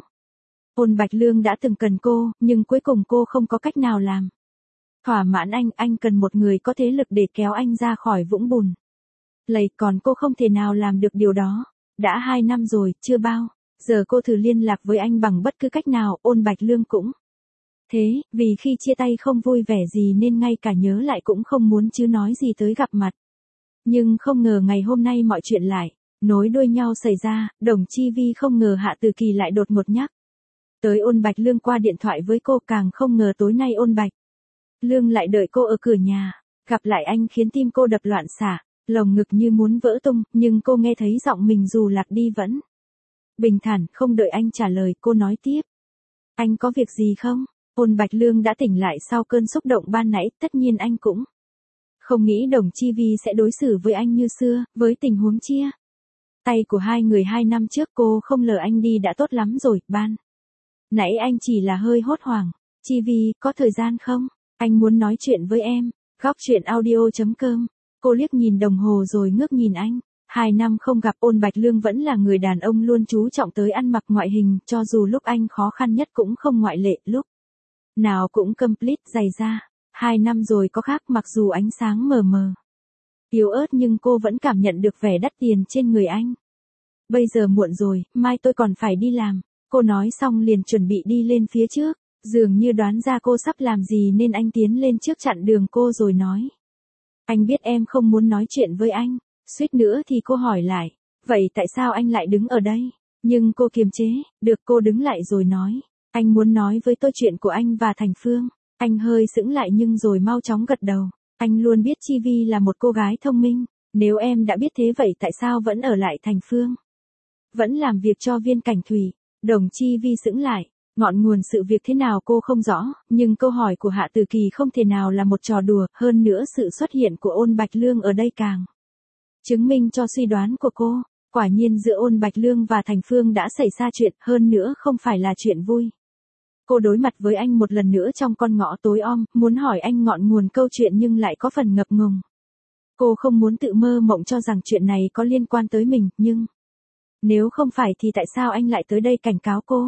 Ôn Bạch Lương đã từng cần cô, nhưng cuối cùng cô không có cách nào làm thỏa mãn anh, anh cần một người có thế lực để kéo anh ra khỏi vũng bùn lầy, còn cô không thể nào làm được điều đó. Đã hai năm rồi, chưa bao giờ cô thử liên lạc với anh bằng bất cứ cách nào. Ôn Bạch Lương cũng thế, vì khi chia tay không vui vẻ gì nên ngay cả nhớ lại cũng không muốn chứ nói gì tới gặp mặt. Nhưng không ngờ ngày hôm nay mọi chuyện lại nối đuôi nhau xảy ra. Đồng Chi Vi không ngờ Hạ Từ Kỳ lại đột ngột nhắc tới Ôn Bạch Lương qua điện thoại với cô, càng không ngờ tối nay Ôn Bạch Lương lại đợi cô ở cửa nhà. Gặp lại anh khiến tim cô đập loạn xạ, lồng ngực như muốn vỡ tung, nhưng cô nghe thấy giọng mình dù lạc đi vẫn bình thản. Không đợi anh trả lời, cô nói tiếp. Anh có việc gì không? Ôn Bạch Lương đã tỉnh lại sau cơn xúc động ban nãy, tất nhiên anh cũng không nghĩ Đồng Chi Vi sẽ đối xử với anh như xưa, với tình huống chia tay của hai người hai năm trước. Cô không lờ anh đi đã tốt lắm rồi, ban nãy anh chỉ là hơi hốt hoảng. Chi Vi, có thời gian không? Anh muốn nói chuyện với em. Góc chuyện audio chấm com. Cô liếc nhìn đồng hồ rồi ngước nhìn anh. Hai năm không gặp, Ôn Bạch Lương vẫn là người đàn ông luôn chú trọng tới ăn mặc ngoại hình, cho dù lúc anh khó khăn nhất cũng không ngoại lệ, lúc nào cũng complete giày da. Hai năm rồi có khác, mặc dù ánh sáng mờ mờ, yếu ớt nhưng cô vẫn cảm nhận được vẻ đắt tiền trên người anh. Bây giờ muộn rồi, mai tôi còn phải đi làm. Cô nói xong liền chuẩn bị đi lên phía trước. Dường như đoán ra cô sắp làm gì nên anh tiến lên trước chặn đường cô rồi nói. Anh biết em không muốn nói chuyện với anh. Suýt nữa thì cô hỏi lại. Vậy tại sao anh lại đứng ở đây? Nhưng cô kiềm chế. Được, cô đứng lại rồi nói. Anh muốn nói với tôi chuyện của anh và Thành Phương. Anh hơi sững lại nhưng rồi mau chóng gật đầu. Anh luôn biết Chi Vi là một cô gái thông minh. Nếu em đã biết thế vậy tại sao vẫn ở lại Thành Phương? Vẫn làm việc cho Viên Cảnh Thủy. Đồng Chi Vi sững lại. Ngọn nguồn sự việc thế nào cô không rõ, nhưng câu hỏi của Hạ Từ Kỳ không thể nào là một trò đùa, hơn nữa sự xuất hiện của Ôn Bạch Lương ở đây càng chứng minh cho suy đoán của cô. Quả nhiên giữa Ôn Bạch Lương và Thành Phương đã xảy ra chuyện, hơn nữa không phải là chuyện vui. Cô đối mặt với anh một lần nữa trong con ngõ tối om, muốn hỏi anh ngọn nguồn câu chuyện nhưng lại có phần ngập ngừng. Cô không muốn tự mơ mộng cho rằng chuyện này có liên quan tới mình, nhưng nếu không phải thì tại sao anh lại tới đây cảnh cáo cô?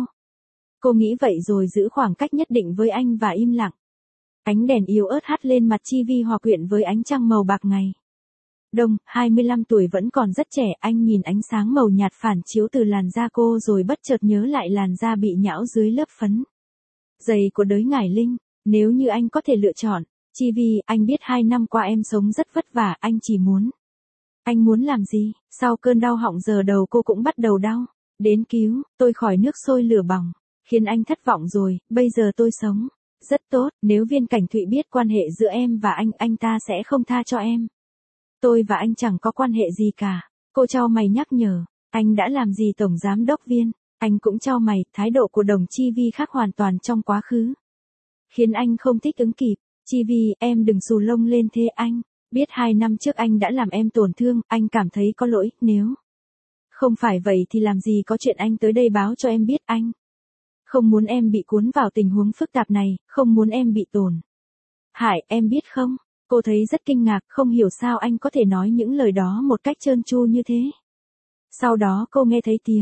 Cô nghĩ vậy rồi giữ khoảng cách nhất định với anh và im lặng. Ánh đèn yếu ớt hắt lên mặt Chi Vi hòa quyện với ánh trăng màu bạc ngày đông. hai mươi lăm tuổi vẫn còn rất trẻ. Anh nhìn ánh sáng màu nhạt phản chiếu từ làn da cô rồi bất chợt nhớ lại làn da bị nhão dưới lớp phấn dày của đới Ngải Linh. Nếu như anh có thể lựa chọn. Chi Vi, anh biết hai năm qua em sống rất vất vả, anh chỉ muốn. Anh muốn làm gì? Sau cơn đau họng giờ đầu cô cũng bắt đầu đau. Đến cứu tôi khỏi nước sôi lửa bỏng. Khiến anh thất vọng rồi, bây giờ tôi sống rất tốt. Nếu Viên Cảnh Thụy biết quan hệ giữa em và anh, anh ta sẽ không tha cho em. Tôi và anh chẳng có quan hệ gì cả. Cô chau mày nhắc nhở. Anh đã làm gì Tổng Giám đốc Viên? Anh cũng chau mày. Thái độ của Đồng Chi Vi khác hoàn toàn trong quá khứ, khiến anh không thích ứng kịp. Chi Vi, em đừng xù lông lên thế. Anh biết hai năm trước anh đã làm em tổn thương. Anh cảm thấy có lỗi. Nếu không phải vậy thì làm gì có chuyện anh tới đây báo cho em biết. Anh không muốn em bị cuốn vào tình huống phức tạp này, không muốn em bị tổn hại, em biết không? Cô thấy rất kinh ngạc, không hiểu sao anh có thể nói những lời đó một cách trơn tru như thế. Sau đó cô nghe thấy tiếng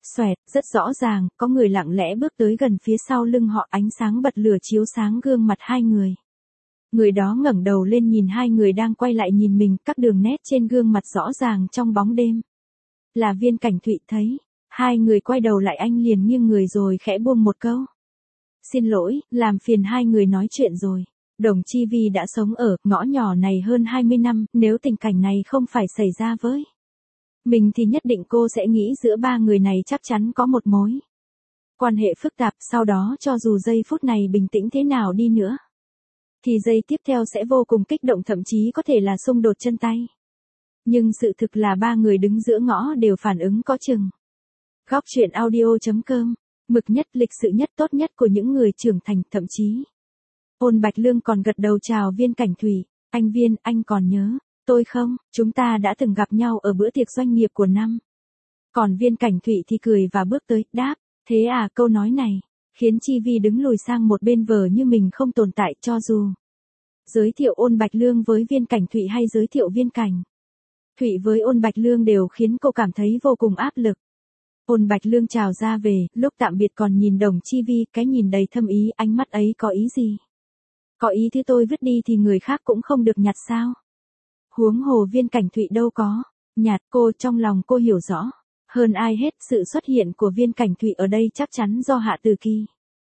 Xoẹt, rất rõ ràng, có người lặng lẽ bước tới gần phía sau lưng họ, ánh sáng bật lửa chiếu sáng gương mặt hai người. Người đó ngẩng đầu lên nhìn hai người đang quay lại nhìn mình, các đường nét trên gương mặt rõ ràng trong bóng đêm. Là Viên Cảnh Thụy thấy. Hai người quay đầu lại, anh liền nghiêng người rồi khẽ buông một câu. Xin lỗi, làm phiền hai người nói chuyện rồi. Đồng Chi Vi đã sống ở ngõ nhỏ này hơn hai mươi năm, nếu tình cảnh này không phải xảy ra với mình thì nhất định cô sẽ nghĩ giữa ba người này chắc chắn có một mối quan hệ phức tạp, sau đó cho dù giây phút này bình tĩnh thế nào đi nữa, thì giây tiếp theo sẽ vô cùng kích động, thậm chí có thể là xung đột chân tay. Nhưng sự thực là ba người đứng giữa ngõ đều phản ứng có chừng. Góc truyện audio chấm com, mực nhất, lịch sự nhất, tốt nhất của những người trưởng thành, thậm chí. Ôn Bạch Lương còn gật đầu chào Viên Cảnh Thụy. Anh Viên, anh còn nhớ tôi không? Chúng ta đã từng gặp nhau ở bữa tiệc doanh nghiệp của năm. Còn Viên Cảnh Thụy thì cười và bước tới, đáp. Thế à, câu nói này khiến Chi Vi đứng lùi sang một bên vờ như mình không tồn tại, cho dù giới thiệu Ôn Bạch Lương với Viên Cảnh Thụy hay giới thiệu Viên Cảnh Thụy với Ôn Bạch Lương đều khiến cô cảm thấy vô cùng áp lực. Ôn Bạch Lương chào ra về, lúc tạm biệt còn nhìn Đồng Chi Vi, cái nhìn đầy thâm ý, ánh mắt ấy có ý gì? Có ý thứ tôi vứt đi thì người khác cũng không được nhặt sao? Huống hồ Viên Cảnh Thụy đâu có nhặt. Cô, trong lòng cô hiểu rõ hơn ai hết, sự xuất hiện của Viên Cảnh Thụy ở đây chắc chắn do Hạ Từ Kỳ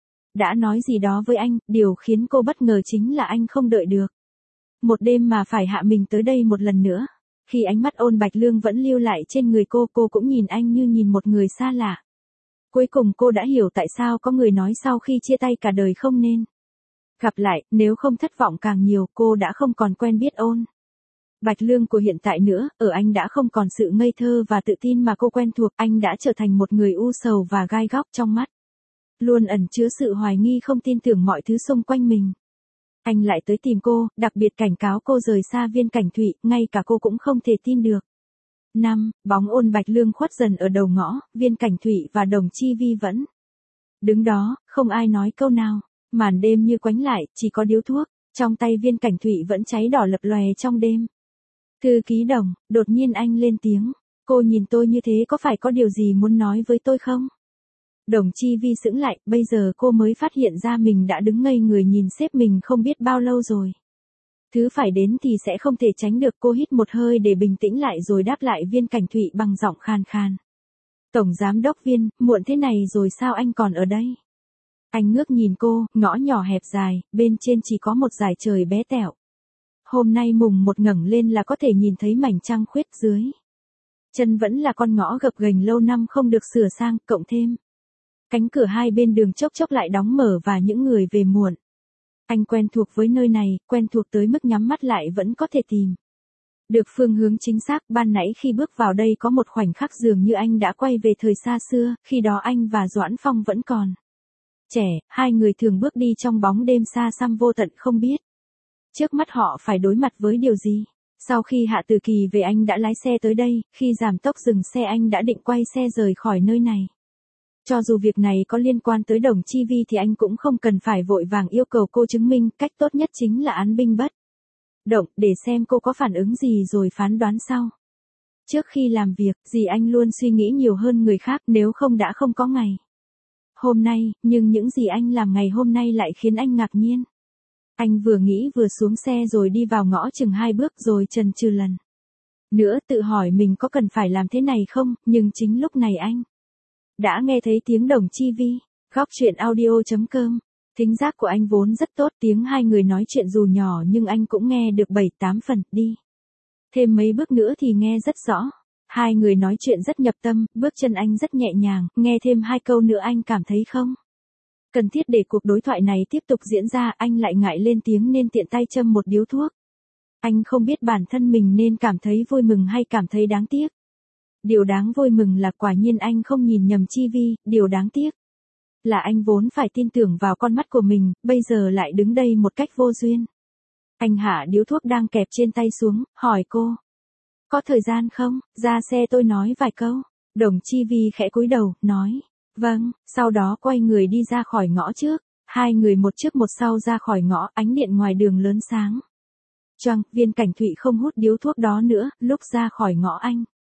đã nói gì đó với anh. Điều khiến cô bất ngờ chính là anh không đợi được một đêm mà phải hạ mình tới đây một lần nữa. Khi ánh mắt Ôn Bạch Lương vẫn lưu lại trên người cô, cô cũng nhìn anh như nhìn một người xa lạ. Cuối cùng cô đã hiểu tại sao có người nói sau khi chia tay cả đời không nên gặp lại, nếu không thất vọng càng nhiều. Cô đã không còn quen biết Ôn Bạch Lương của hiện tại nữa, ở anh đã không còn sự ngây thơ và tự tin mà cô quen thuộc, anh đã trở thành một người u sầu và gai góc, trong mắt luôn ẩn chứa sự hoài nghi, không tin tưởng mọi thứ xung quanh mình. Anh lại tới tìm cô, đặc biệt cảnh cáo cô rời xa Viên Cảnh Thụy, ngay cả cô cũng không thể tin được. Năm, bóng Ôn Bạch Lương khuất dần ở đầu ngõ, Viên Cảnh Thụy và Đồng Chi Vi vẫn đứng đó, không ai nói câu nào. Màn đêm như quánh lại, chỉ có điếu thuốc trong tay Viên Cảnh Thụy vẫn cháy đỏ lập lòe trong đêm. Thư ký Đồng, đột nhiên anh lên tiếng. Cô nhìn tôi như thế có phải có điều gì muốn nói với tôi không? Đồng Chi Vi sững lại, bây giờ cô mới phát hiện ra mình đã đứng ngây người nhìn sếp mình không biết bao lâu rồi. Thứ phải đến thì sẽ không thể tránh được. Cô hít một hơi để bình tĩnh lại rồi đáp lại Viên Cảnh Thụy bằng giọng khan khan. Tổng giám đốc Viên, muộn thế này rồi sao anh còn ở đây? Anh ngước nhìn cô, ngõ nhỏ hẹp dài, bên trên chỉ có một dải trời bé tẹo. Hôm nay mùng một ngẩng lên là có thể nhìn thấy mảnh trăng khuyết dưới chân vẫn là con ngõ gập ghềnh lâu năm không được sửa sang, cộng thêm cánh cửa hai bên đường chốc chốc lại đóng mở và những người về muộn. Anh quen thuộc với nơi này, quen thuộc tới mức nhắm mắt lại vẫn có thể tìm được phương hướng chính xác. Ban nãy khi bước vào đây có một khoảnh khắc dường như anh đã quay về thời xa xưa, khi đó anh và Doãn Phong vẫn còn trẻ, hai người thường bước đi trong bóng đêm xa xăm vô tận, không biết trước mắt họ phải đối mặt với điều gì. Sau khi Hạ Từ Kỳ về, anh đã lái xe tới đây, khi giảm tốc dừng xe anh đã định quay xe rời khỏi nơi này. Cho dù việc này có liên quan tới Đồng Chi Vi thì anh cũng không cần phải vội vàng yêu cầu cô chứng minh, cách tốt nhất chính là án binh bất động, để xem cô có phản ứng gì rồi phán đoán sau. Trước khi làm việc gì anh luôn suy nghĩ nhiều hơn người khác, nếu không đã không có ngày hôm nay, nhưng những gì anh làm ngày hôm nay lại khiến anh ngạc nhiên. Anh vừa nghĩ vừa xuống xe rồi đi vào ngõ chừng hai bước rồi chần chừ lần nữa tự hỏi mình có cần phải làm thế này không, nhưng chính lúc này anh đã nghe thấy tiếng Đồng Chi Vi. Góc truyện audio chấm com, thính giác của anh vốn rất tốt, tiếng hai người nói chuyện dù nhỏ nhưng anh cũng nghe được bảy tám phần, đi thêm mấy bước nữa thì nghe rất rõ. Hai người nói chuyện rất nhập tâm, bước chân anh rất nhẹ nhàng, nghe thêm hai câu nữa anh cảm thấy không cần thiết để cuộc đối thoại này tiếp tục diễn ra. Anh lại ngại lên tiếng nên tiện tay châm một điếu thuốc. Anh không biết bản thân mình nên cảm thấy vui mừng hay cảm thấy đáng tiếc. Điều đáng vui mừng là quả nhiên anh không nhìn nhầm Chi Vi, điều đáng tiếc là anh vốn phải tin tưởng vào con mắt của mình, bây giờ lại đứng đây một cách vô duyên. Anh hạ điếu thuốc đang kẹp trên tay xuống, hỏi cô. Có thời gian không, ra xe tôi nói vài câu. Đồng Chi Vi khẽ cúi đầu, nói. Vâng, sau đó quay người đi ra khỏi ngõ trước. Hai người một trước một sau ra khỏi ngõ, ánh điện ngoài đường lớn sáng choang. Viên Cảnh Thụy không hút điếu thuốc đó nữa, lúc ra khỏi ngõ anh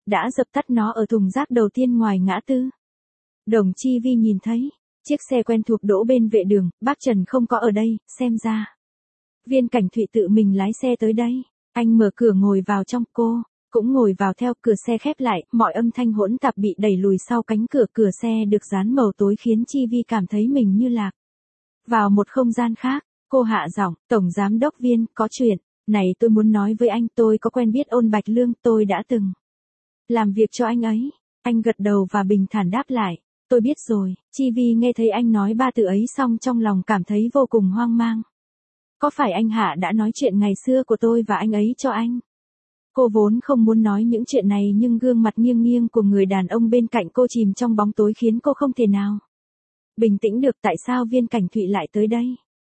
đã dập tắt nó ở thùng rác đầu tiên ngoài ngã tư. Đồng Chi Vi nhìn thấy, chiếc xe quen thuộc đỗ bên vệ đường, bác Trần không có ở đây, xem ra. Viên Cảnh Thụy tự mình lái xe tới đây, anh mở cửa ngồi vào trong, cô cũng ngồi vào theo, cửa xe khép lại, mọi âm thanh hỗn tạp bị đẩy lùi sau cánh cửa, cửa xe được dán màu tối khiến Chi Vi cảm thấy mình như lạc vào một không gian khác. Cô hạ giọng, Tổng Giám đốc Viên, có chuyện này tôi muốn nói với anh, tôi có quen biết Ôn Bạch Lương, tôi đã từng làm việc cho anh ấy. Anh gật đầu và bình thản đáp lại, tôi biết rồi. Chi Vi nghe thấy anh nói ba từ ấy xong trong lòng cảm thấy vô cùng hoang mang. Có phải anh Hạ đã nói chuyện ngày xưa của tôi và anh ấy cho anh? Cô vốn không muốn nói những chuyện này nhưng gương mặt nghiêng nghiêng của người đàn ông bên cạnh cô chìm trong bóng tối khiến cô không thể nào bình tĩnh được. Tại sao Viên Cảnh Thụy lại tới đây?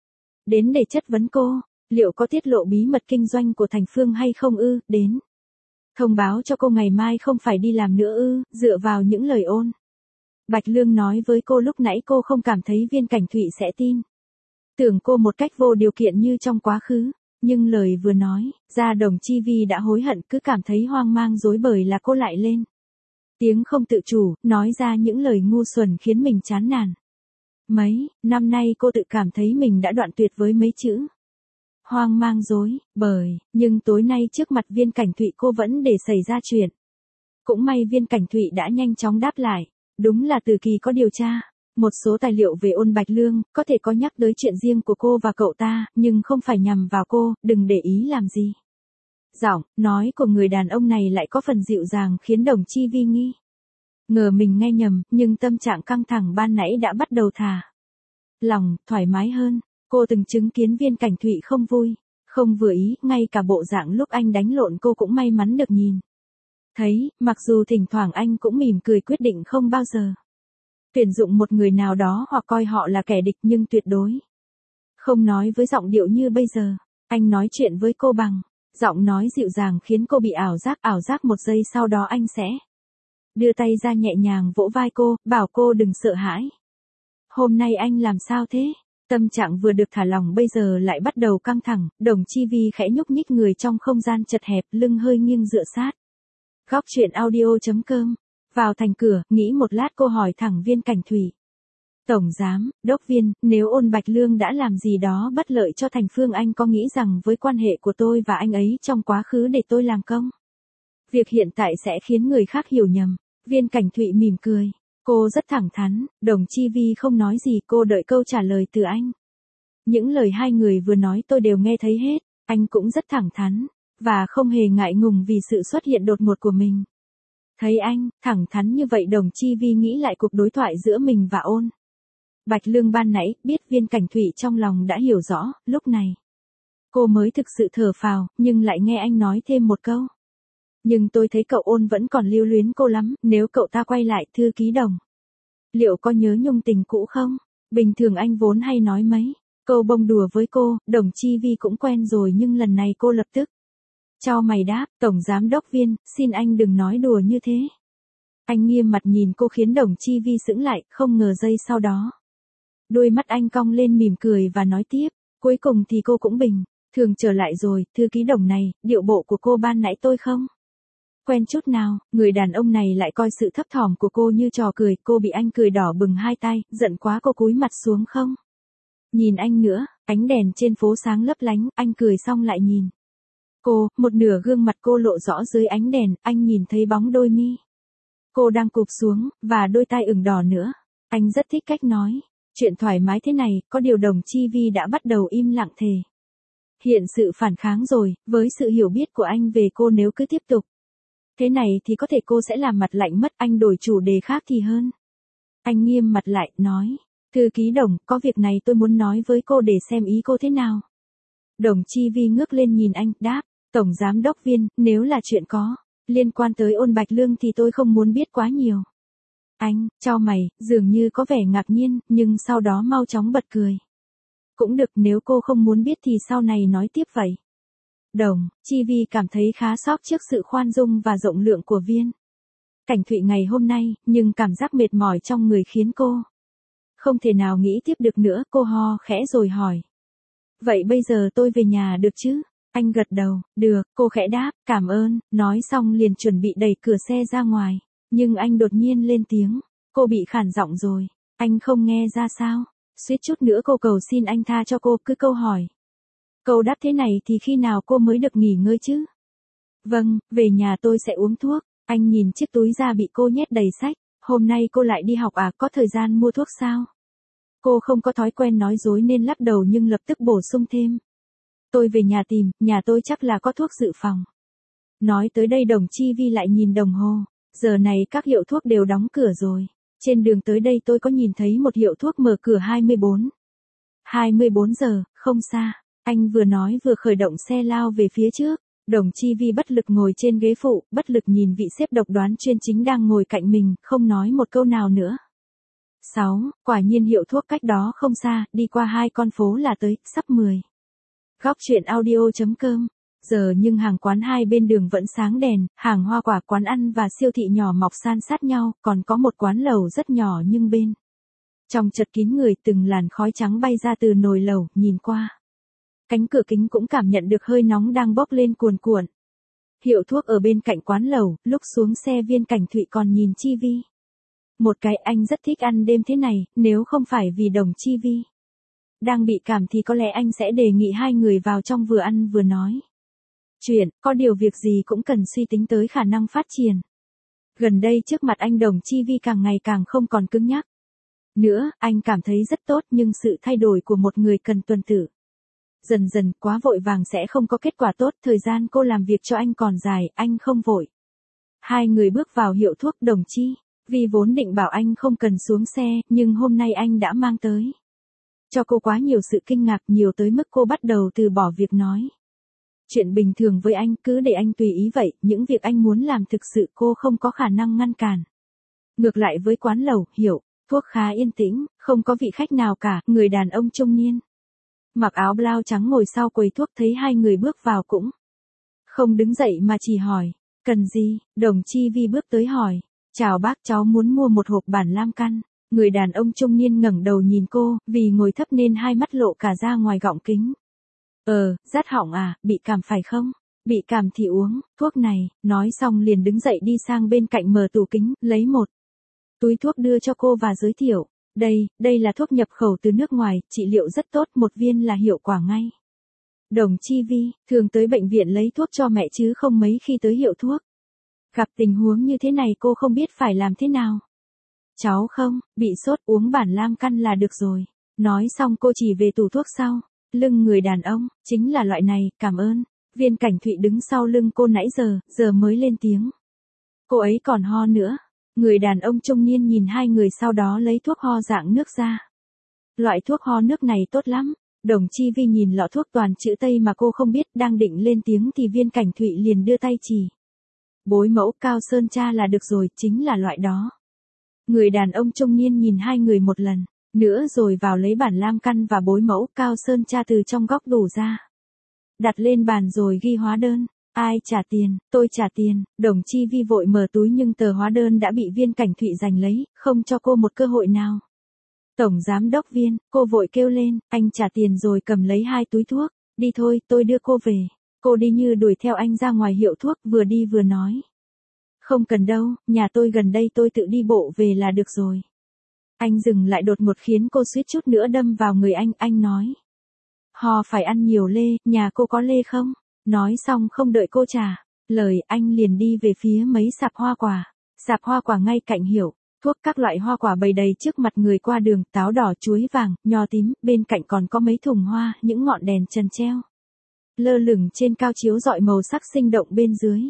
Đến để chất vấn cô, liệu có tiết lộ bí mật kinh doanh của Thành Phương hay không ư? Đến thông báo cho cô ngày mai không phải đi làm nữa ư? Dựa vào những lời Ôn Bạch Lương nói với cô lúc nãy, cô không cảm thấy Viên Cảnh Thụy sẽ tin tưởng cô một cách vô điều kiện như trong quá khứ. Nhưng lời vừa nói ra, Đồng Chi Vi đã hối hận, cứ cảm thấy hoang mang rối bời là cô lại lên tiếng không tự chủ, nói ra những lời ngu xuẩn khiến mình chán nản. Mấy năm nay cô tự cảm thấy mình đã đoạn tuyệt với mấy chữ hoang mang rối bời, nhưng tối nay trước mặt Viên Cảnh Thụy cô vẫn để xảy ra chuyện. Cũng may Viên Cảnh Thụy đã nhanh chóng đáp lại, đúng là Từ Kỳ có điều tra một số tài liệu về Ôn Bạch Lương, có thể có nhắc tới chuyện riêng của cô và cậu ta, nhưng không phải nhằm vào cô, đừng để ý làm gì. Giọng nói của người đàn ông này lại có phần dịu dàng khiến Đồng Chi Vi nghi ngờ mình nghe nhầm, nhưng tâm trạng căng thẳng ban nãy đã bắt đầu thả lòng thoải mái hơn. Cô từng chứng kiến Viên Cảnh Thụy không vui, không vừa ý, ngay cả bộ dạng lúc anh đánh lộn cô cũng may mắn được nhìn thấy, mặc dù thỉnh thoảng anh cũng mỉm cười, quyết định không bao giờ tuyển dụng một người nào đó hoặc coi họ là kẻ địch, nhưng tuyệt đối không nói với giọng điệu như bây giờ. Anh nói chuyện với cô bằng giọng nói dịu dàng khiến cô bị ảo giác, ảo giác một giây sau đó anh sẽ đưa tay ra nhẹ nhàng vỗ vai cô, bảo cô đừng sợ hãi. Hôm nay anh làm sao thế? Tâm trạng vừa được thả lỏng bây giờ lại bắt đầu căng thẳng. Đồng Chi Vi khẽ nhúc nhích người trong không gian chật hẹp, lưng hơi nghiêng dựa sát góc truyện audio chấm com vào thành cửa, nghĩ một lát cô hỏi thẳng Viên Cảnh Thụy. Tổng Giám đốc Viên, nếu Ôn Bạch Lương đã làm gì đó bất lợi cho Thành Phương, anh có nghĩ rằng với quan hệ của tôi và anh ấy trong quá khứ để tôi làm công việc hiện tại sẽ khiến người khác hiểu nhầm? Viên Cảnh Thụy mỉm cười. Cô rất thẳng thắn. Đồng Chi Vi không nói gì, cô đợi câu trả lời từ anh. Những lời hai người vừa nói tôi đều nghe thấy hết. Anh cũng rất thẳng thắn và không hề ngại ngùng vì sự xuất hiện đột ngột của mình. Thấy anh thẳng thắn như vậy, Đồng Chi Vi nghĩ lại cuộc đối thoại giữa mình và Ôn Bạch Lương ban nãy, biết Viên Cảnh Thụy trong lòng đã hiểu rõ. Lúc này cô mới thực sự thở phào, nhưng lại nghe anh nói thêm một câu. Nhưng tôi thấy cậu Ôn vẫn còn lưu luyến cô lắm, nếu cậu ta quay lại, thư ký Đồng, liệu có nhớ nhung tình cũ không? Bình thường anh vốn hay nói mấy câu bông đùa với cô. Đồng Chi Vi cũng quen rồi, nhưng lần này cô lập tức chau mày đáp, Tổng Giám đốc Viên, xin anh đừng nói đùa như thế. Anh nghiêm mặt nhìn cô khiến Đồng Chi Vi sững lại, không ngờ giây sau đó đôi mắt anh cong lên mỉm cười và nói tiếp, cuối cùng thì cô cũng bình thường trở lại rồi. Thư ký Đồng này, điệu bộ của cô ban nãy tôi không quen chút nào. Người đàn ông này lại coi sự thấp thỏm của cô như trò cười. Cô bị anh cười đỏ bừng hai tay, giận quá cô cúi mặt xuống không nhìn anh nữa. Ánh đèn trên phố sáng lấp lánh, anh cười xong lại nhìn cô, một nửa gương mặt cô lộ rõ dưới ánh đèn. Anh nhìn thấy bóng đôi mi cô đang cụp xuống, và đôi tai ửng đỏ nữa. Anh rất thích cách nói chuyện thoải mái thế này, có điều Đồng Chi Vi đã bắt đầu im lặng thề hiện sự phản kháng rồi. Với sự hiểu biết của anh về cô, nếu cứ tiếp tục thế này thì có thể cô sẽ làm mặt lạnh mất. Anh đổi chủ đề khác thì hơn. Anh nghiêm mặt lại, nói, thư ký Đồng, có việc này tôi muốn nói với cô để xem ý cô thế nào. Đồng Chi Vi ngước lên nhìn anh, đáp, Tổng Giám đốc Viên, nếu là chuyện có liên quan tới Ôn Bạch Lương thì tôi không muốn biết quá nhiều. Anh chau mày, dường như có vẻ ngạc nhiên, nhưng sau đó mau chóng bật cười. Cũng được, nếu cô không muốn biết thì sau này nói tiếp vậy. Đồng Chi Vi cảm thấy khá sốc trước sự khoan dung và rộng lượng của Viên Cảnh Thụy ngày hôm nay, nhưng cảm giác mệt mỏi trong người khiến cô không thể nào nghĩ tiếp được nữa. Cô ho khẽ rồi hỏi, vậy bây giờ tôi về nhà được chứ? Anh gật đầu, được, cô khẽ đáp, cảm ơn, nói xong liền chuẩn bị đẩy cửa xe ra ngoài. Nhưng anh đột nhiên lên tiếng, cô bị khản giọng rồi, anh không nghe ra sao? Suýt chút nữa cô cầu xin anh tha cho cô, cứ câu hỏi. Câu đáp thế này thì khi nào cô mới được nghỉ ngơi chứ? Vâng, về nhà tôi sẽ uống thuốc. Anh nhìn chiếc túi da bị cô nhét đầy sách. Hôm nay cô lại đi học à, có thời gian mua thuốc sao? Cô không có thói quen nói dối nên lắc đầu nhưng lập tức bổ sung thêm. Tôi về nhà tìm, nhà tôi chắc là có thuốc dự phòng. Nói tới đây Đồng Chi Vi lại nhìn đồng hồ. Giờ này các hiệu thuốc đều đóng cửa rồi. Trên đường tới đây tôi có nhìn thấy một hiệu thuốc mở cửa hai mươi bốn. hai mươi bốn giờ, không xa. Anh vừa nói vừa khởi động xe lao về phía trước. Đồng Chi Vi bất lực ngồi trên ghế phụ, bất lực nhìn vị sếp độc đoán chuyên chính đang ngồi cạnh mình, không nói một câu nào nữa. sáu. Quả nhiên hiệu thuốc cách đó không xa, đi qua hai con phố là tới, sắp mười. Góc truyện audio chấm com. Giờ nhưng hàng quán hai bên đường vẫn sáng đèn, hàng hoa quả, quán ăn và siêu thị nhỏ mọc san sát nhau, còn có một quán lẩu rất nhỏ nhưng bên trong chật kín người, từng làn khói trắng bay ra từ nồi lẩu, nhìn qua. Cánh cửa kính cũng cảm nhận được hơi nóng đang bốc lên cuồn cuộn. Hiệu thuốc ở bên cạnh quán lẩu, lúc xuống xe Viên Cảnh Thụy còn nhìn Chi Vi. Một cái anh rất thích ăn đêm thế này, nếu không phải vì Đồng Chi Vi đang bị cảm thì có lẽ anh sẽ đề nghị hai người vào trong vừa ăn vừa nói chuyện, có điều việc gì cũng cần suy tính tới khả năng phát triển. Gần đây trước mặt anh Đồng Chi Vi càng ngày càng không còn cứng nhắc nữa, anh cảm thấy rất tốt nhưng sự thay đổi của một người cần tuần tự. Dần dần, quá vội vàng sẽ không có kết quả tốt, thời gian cô làm việc cho anh còn dài, anh không vội. Hai người bước vào hiệu thuốc. Đồng Chi Vi vốn định bảo anh không cần xuống xe, nhưng hôm nay anh đã mang tới cho cô quá nhiều sự kinh ngạc, nhiều tới mức cô bắt đầu từ bỏ việc nói chuyện bình thường với anh, cứ để anh tùy ý vậy, những việc anh muốn làm thực sự cô không có khả năng ngăn cản. Ngược lại với quán lẩu, hiệu thuốc khá yên tĩnh, không có vị khách nào cả, người đàn ông trung niên mặc áo blau trắng ngồi sau quầy thuốc thấy hai người bước vào cũng không đứng dậy mà chỉ hỏi, cần gì? Đồng Chi Vi bước tới hỏi, chào bác, cháu muốn mua một hộp bản lam căn. Người đàn ông trung niên ngẩng đầu nhìn cô, vì ngồi thấp nên hai mắt lộ cả ra ngoài gọng kính. Ờ, rát họng à, bị cảm phải không? Bị cảm thì uống thuốc này. Nói xong liền đứng dậy đi sang bên cạnh mở tủ kính, lấy một túi thuốc đưa cho cô và giới thiệu. Đây, đây là thuốc nhập khẩu từ nước ngoài, trị liệu rất tốt, một viên là hiệu quả ngay. Đồng Chi Vi, thường tới bệnh viện lấy thuốc cho mẹ chứ không mấy khi tới hiệu thuốc. Gặp tình huống như thế này cô không biết phải làm thế nào. Cháu không, bị sốt, uống bản lam căn là được rồi. Nói xong cô chỉ về tủ thuốc sau. Lưng người đàn ông, chính là loại này, cảm ơn. Viên Cảnh Thụy đứng sau lưng cô nãy giờ, giờ mới lên tiếng. Cô ấy còn ho nữa. Người đàn ông trung niên nhìn hai người sau đó lấy thuốc ho dạng nước ra. Loại thuốc ho nước này tốt lắm. Đồng Chi Vi nhìn lọ thuốc toàn chữ Tây mà cô không biết, đang định lên tiếng thì Viên Cảnh Thụy liền đưa tay chỉ. Bối mẫu cao sơn cha là được rồi, chính là loại đó. Người đàn ông trung niên nhìn hai người một lần nữa rồi vào lấy bản lam căn và bối mẫu cao sơn cha từ trong góc tủ ra. Đặt lên bàn rồi ghi hóa đơn. Ai trả tiền? Tôi trả tiền. Đồng Chi Vi vội mở túi nhưng tờ hóa đơn đã bị Viên Cảnh Thụy giành lấy, không cho cô một cơ hội nào. Tổng giám đốc Viên, cô vội kêu lên, anh trả tiền rồi cầm lấy hai túi thuốc. Đi thôi, tôi đưa cô về. Cô đi như đuổi theo anh ra ngoài hiệu thuốc, vừa đi vừa nói. Không cần đâu, nhà tôi gần đây, tôi tự đi bộ về là được rồi. Anh dừng lại đột ngột khiến cô suýt chút nữa đâm vào người anh, anh nói. Ho phải ăn nhiều lê, nhà cô có lê không? Nói xong không đợi cô trả lời, anh liền đi về phía mấy sạp hoa quả. Sạp hoa quả ngay cạnh hiệu thuốc, các loại hoa quả bày đầy trước mặt người qua đường, táo đỏ, chuối vàng, nho tím, bên cạnh còn có mấy thùng hoa, những ngọn đèn trần treo lơ lửng trên cao chiếu rọi màu sắc sinh động bên dưới.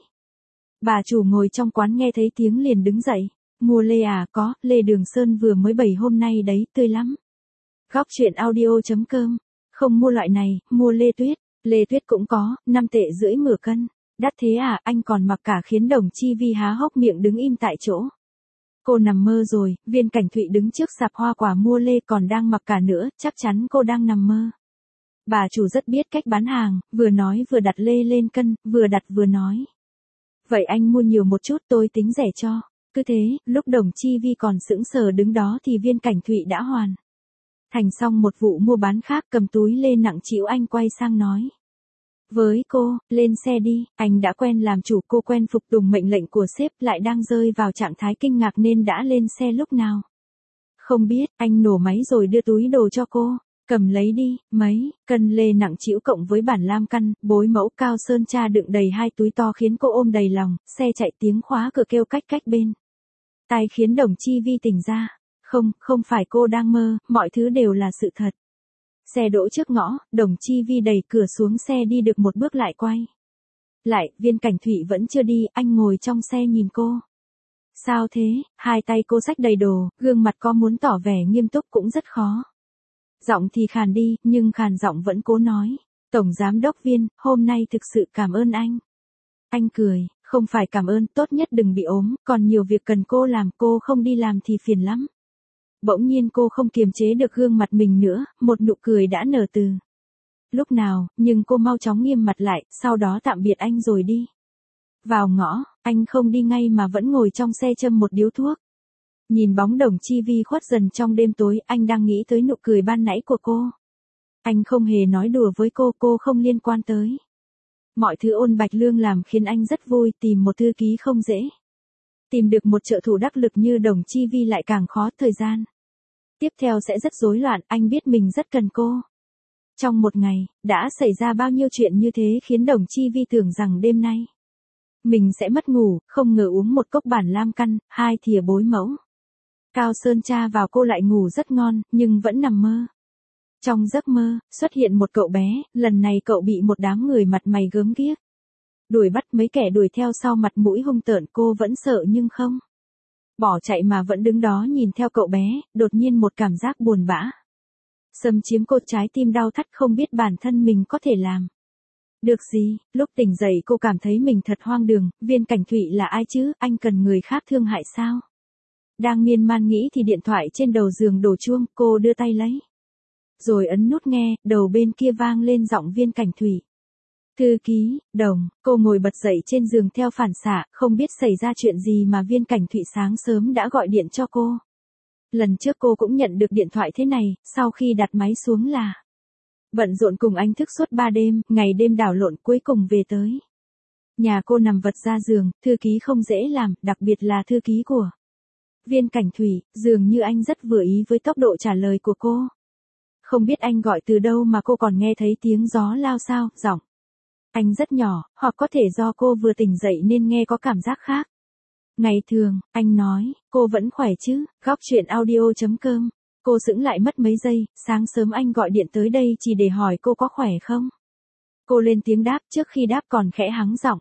Bà chủ ngồi trong quán nghe thấy tiếng liền đứng dậy. Mua lê à? Có, lê Đường Sơn vừa mới bày hôm nay đấy, tươi lắm. Góc truyện audio chấm com. Không mua loại này, mua lê tuyết. Lê tuyết cũng có, năm tệ rưỡi nửa cân. Đắt thế à? Anh còn mặc cả, khiến Đồng Chi Vi há hốc miệng đứng im tại chỗ. Cô nằm mơ rồi. Viên Cảnh Thụy đứng trước sạp hoa quả mua lê còn đang mặc cả nữa, chắc chắn cô đang nằm mơ. Bà chủ rất biết cách bán hàng, vừa nói vừa đặt lê lên cân, vừa đặt vừa nói. Vậy anh mua nhiều một chút, tôi tính rẻ cho. Cứ thế, lúc Đồng Chi Vi còn sững sờ đứng đó thì Viên Cảnh Thụy đã hoàn thành xong một vụ mua bán khác, cầm túi lê nặng trĩu anh quay sang nói. với cô, lên xe đi, anh đã quen làm chủ, cô quen phục tùng mệnh lệnh của sếp, lại đang rơi vào trạng thái kinh ngạc nên đã lên xe lúc nào. Không biết, anh nổ máy rồi đưa túi đồ cho cô. Cầm lấy đi, mấy cân lê nặng trĩu cộng với bản lam căn, bối mẫu cao sơn tra đựng đầy hai túi to khiến cô ôm đầy lòng, xe chạy tiếng khóa cửa kêu cách cách bên tai khiến Đồng Chi Vi tỉnh ra. Không, không phải cô đang mơ, mọi thứ đều là sự thật. Xe đỗ trước ngõ, Đồng Chi Vi đẩy cửa xuống xe đi được một bước lại quay lại, Viên Cảnh Thụy vẫn chưa đi, anh ngồi trong xe nhìn cô. Sao thế? Hai tay cô xách đầy đồ, gương mặt có muốn tỏ vẻ nghiêm túc cũng rất khó. Giọng thì khàn đi, nhưng khàn giọng vẫn cố nói. Tổng giám đốc Viên, hôm nay thực sự cảm ơn anh. Anh cười, không phải cảm ơn, tốt nhất đừng bị ốm, còn nhiều việc cần cô làm, cô không đi làm thì phiền lắm. Bỗng nhiên cô không kiềm chế được gương mặt mình nữa, một nụ cười đã nở từ lúc nào, nhưng cô mau chóng nghiêm mặt lại, sau đó tạm biệt anh rồi đi. Vào ngõ, anh không đi ngay mà vẫn ngồi trong xe châm một điếu thuốc. Nhìn bóng Đồng Chi Vi khuất dần trong đêm tối, anh đang nghĩ tới nụ cười ban nãy của cô. Anh không hề nói đùa với cô, cô không liên quan tới. Mọi thứ Ôn Bạch Lương làm khiến anh rất vui, tìm một thư ký không dễ. Tìm được một trợ thủ đắc lực như Đồng Chi Vi lại càng khó, thời gian tiếp theo sẽ rất rối loạn, anh biết mình rất cần cô. Trong một ngày, đã xảy ra bao nhiêu chuyện như thế khiến Đồng Chi Vi tưởng rằng đêm nay mình sẽ mất ngủ, không ngờ uống một cốc bản lam căn, hai thìa bối mẫu cao sơn tra vào cô lại ngủ rất ngon, nhưng vẫn nằm mơ. Trong giấc mơ, xuất hiện một cậu bé, lần này cậu bị một đám người mặt mày gớm ghiếc đuổi bắt, mấy kẻ đuổi theo sau mặt mũi hung tợn, cô vẫn sợ nhưng không bỏ chạy mà vẫn đứng đó nhìn theo cậu bé, đột nhiên một cảm giác buồn bã xâm chiếm cô, trái tim đau thắt không biết bản thân mình có thể làm được gì. Lúc tỉnh dậy cô cảm thấy mình thật hoang đường, Viên Cảnh Thụy là ai chứ, anh cần người khác thương hại sao? Đang miên man nghĩ thì điện thoại trên đầu giường đổ chuông, cô đưa tay lấy rồi ấn nút nghe, đầu bên kia vang lên giọng Viên Cảnh Thụy. Thư ký, Đồng, cô ngồi bật dậy trên giường theo phản xạ, không biết xảy ra chuyện gì mà Viên Cảnh Thụy sáng sớm đã gọi điện cho cô. Lần trước cô cũng nhận được điện thoại thế này, sau khi đặt máy xuống là bận rộn cùng anh thức suốt ba đêm, ngày đêm đảo lộn cuối cùng về tới nhà cô nằm vật ra giường, thư ký không dễ làm, đặc biệt là thư ký của Viên Cảnh Thụy, dường như anh rất vừa ý với tốc độ trả lời của cô. Không biết anh gọi từ đâu mà cô còn nghe thấy tiếng gió lao xao, giọng anh rất nhỏ, hoặc có thể do cô vừa tỉnh dậy nên nghe có cảm giác khác. Ngày thường, anh nói, cô vẫn khỏe chứ, góc chuyện audio chấm com. Cô sững lại mất mấy giây, sáng sớm anh gọi điện tới đây chỉ để hỏi cô có khỏe không. Cô lên tiếng đáp, trước khi đáp còn khẽ hắng giọng.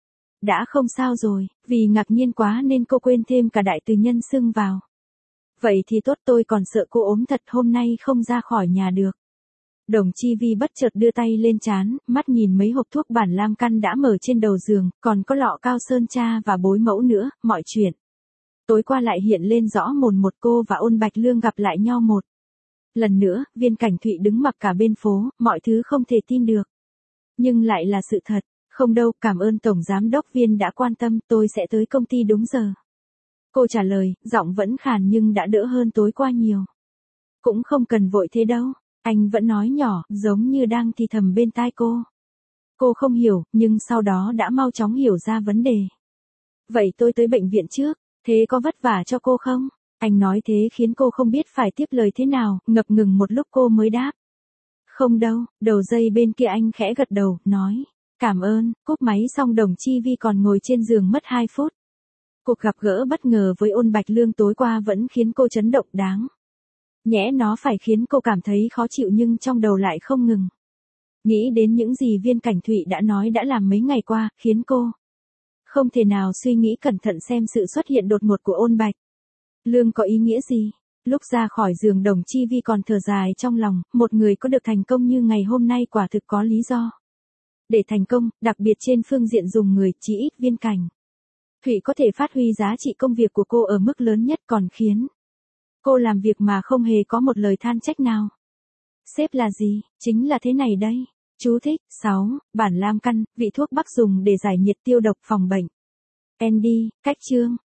Đã không sao rồi, vì ngạc nhiên quá nên cô quên thêm cả đại từ nhân xưng vào. Vậy thì tốt, tôi còn sợ cô ốm thật, hôm nay không ra khỏi nhà được. Đồng Chi Vi bất chợt đưa tay lên trán, mắt nhìn mấy hộp thuốc bản lam căn đã mở trên đầu giường, còn có lọ cao sơn tra và bối mẫu nữa, mọi chuyện tối qua lại hiện lên rõ mồn một. Cô và Ôn Bạch Lương gặp lại nhau một lần nữa, Viên Cảnh Thụy đứng mặc cả bên phố, mọi thứ không thể tin được. Nhưng lại là sự thật. Không đâu, cảm ơn Tổng Giám đốc Viên đã quan tâm, tôi sẽ tới công ty đúng giờ. Cô trả lời, giọng vẫn khàn nhưng đã đỡ hơn tối qua nhiều. Cũng không cần vội thế đâu. Anh vẫn nói nhỏ, giống như đang thì thầm bên tai cô. Cô không hiểu, nhưng sau đó đã mau chóng hiểu ra vấn đề. Vậy tôi tới bệnh viện trước, thế có vất vả cho cô không? Anh nói thế khiến cô không biết phải tiếp lời thế nào, ngập ngừng một lúc cô mới đáp. Không đâu, đầu dây bên kia anh khẽ gật đầu, nói. Cảm ơn, cúp máy xong Đồng Chi Vi còn ngồi trên giường mất hai phút. Cuộc gặp gỡ bất ngờ với Ôn Bạch Lương tối qua vẫn khiến cô chấn động đáng. Nhẽ nó phải khiến cô cảm thấy khó chịu nhưng trong đầu lại không ngừng nghĩ đến những gì Viên Cảnh Thụy đã nói đã làm mấy ngày qua, khiến cô không thể nào suy nghĩ cẩn thận xem sự xuất hiện đột ngột của Ôn Bạch Lương có ý nghĩa gì. Lúc ra khỏi giường Đồng Chi Vi còn thở dài trong lòng, một người có được thành công như ngày hôm nay quả thực có lý do để thành công, đặc biệt trên phương diện dùng người, chỉ ít Viên Cảnh Thụy có thể phát huy giá trị công việc của cô ở mức lớn nhất, còn khiến cô làm việc mà không hề có một lời than trách nào. Sếp là gì? Chính là thế này đây. Chú thích. sáu. Bản lam căn, vị thuốc bắc dùng để giải nhiệt tiêu độc phòng bệnh. Andy, cách chương.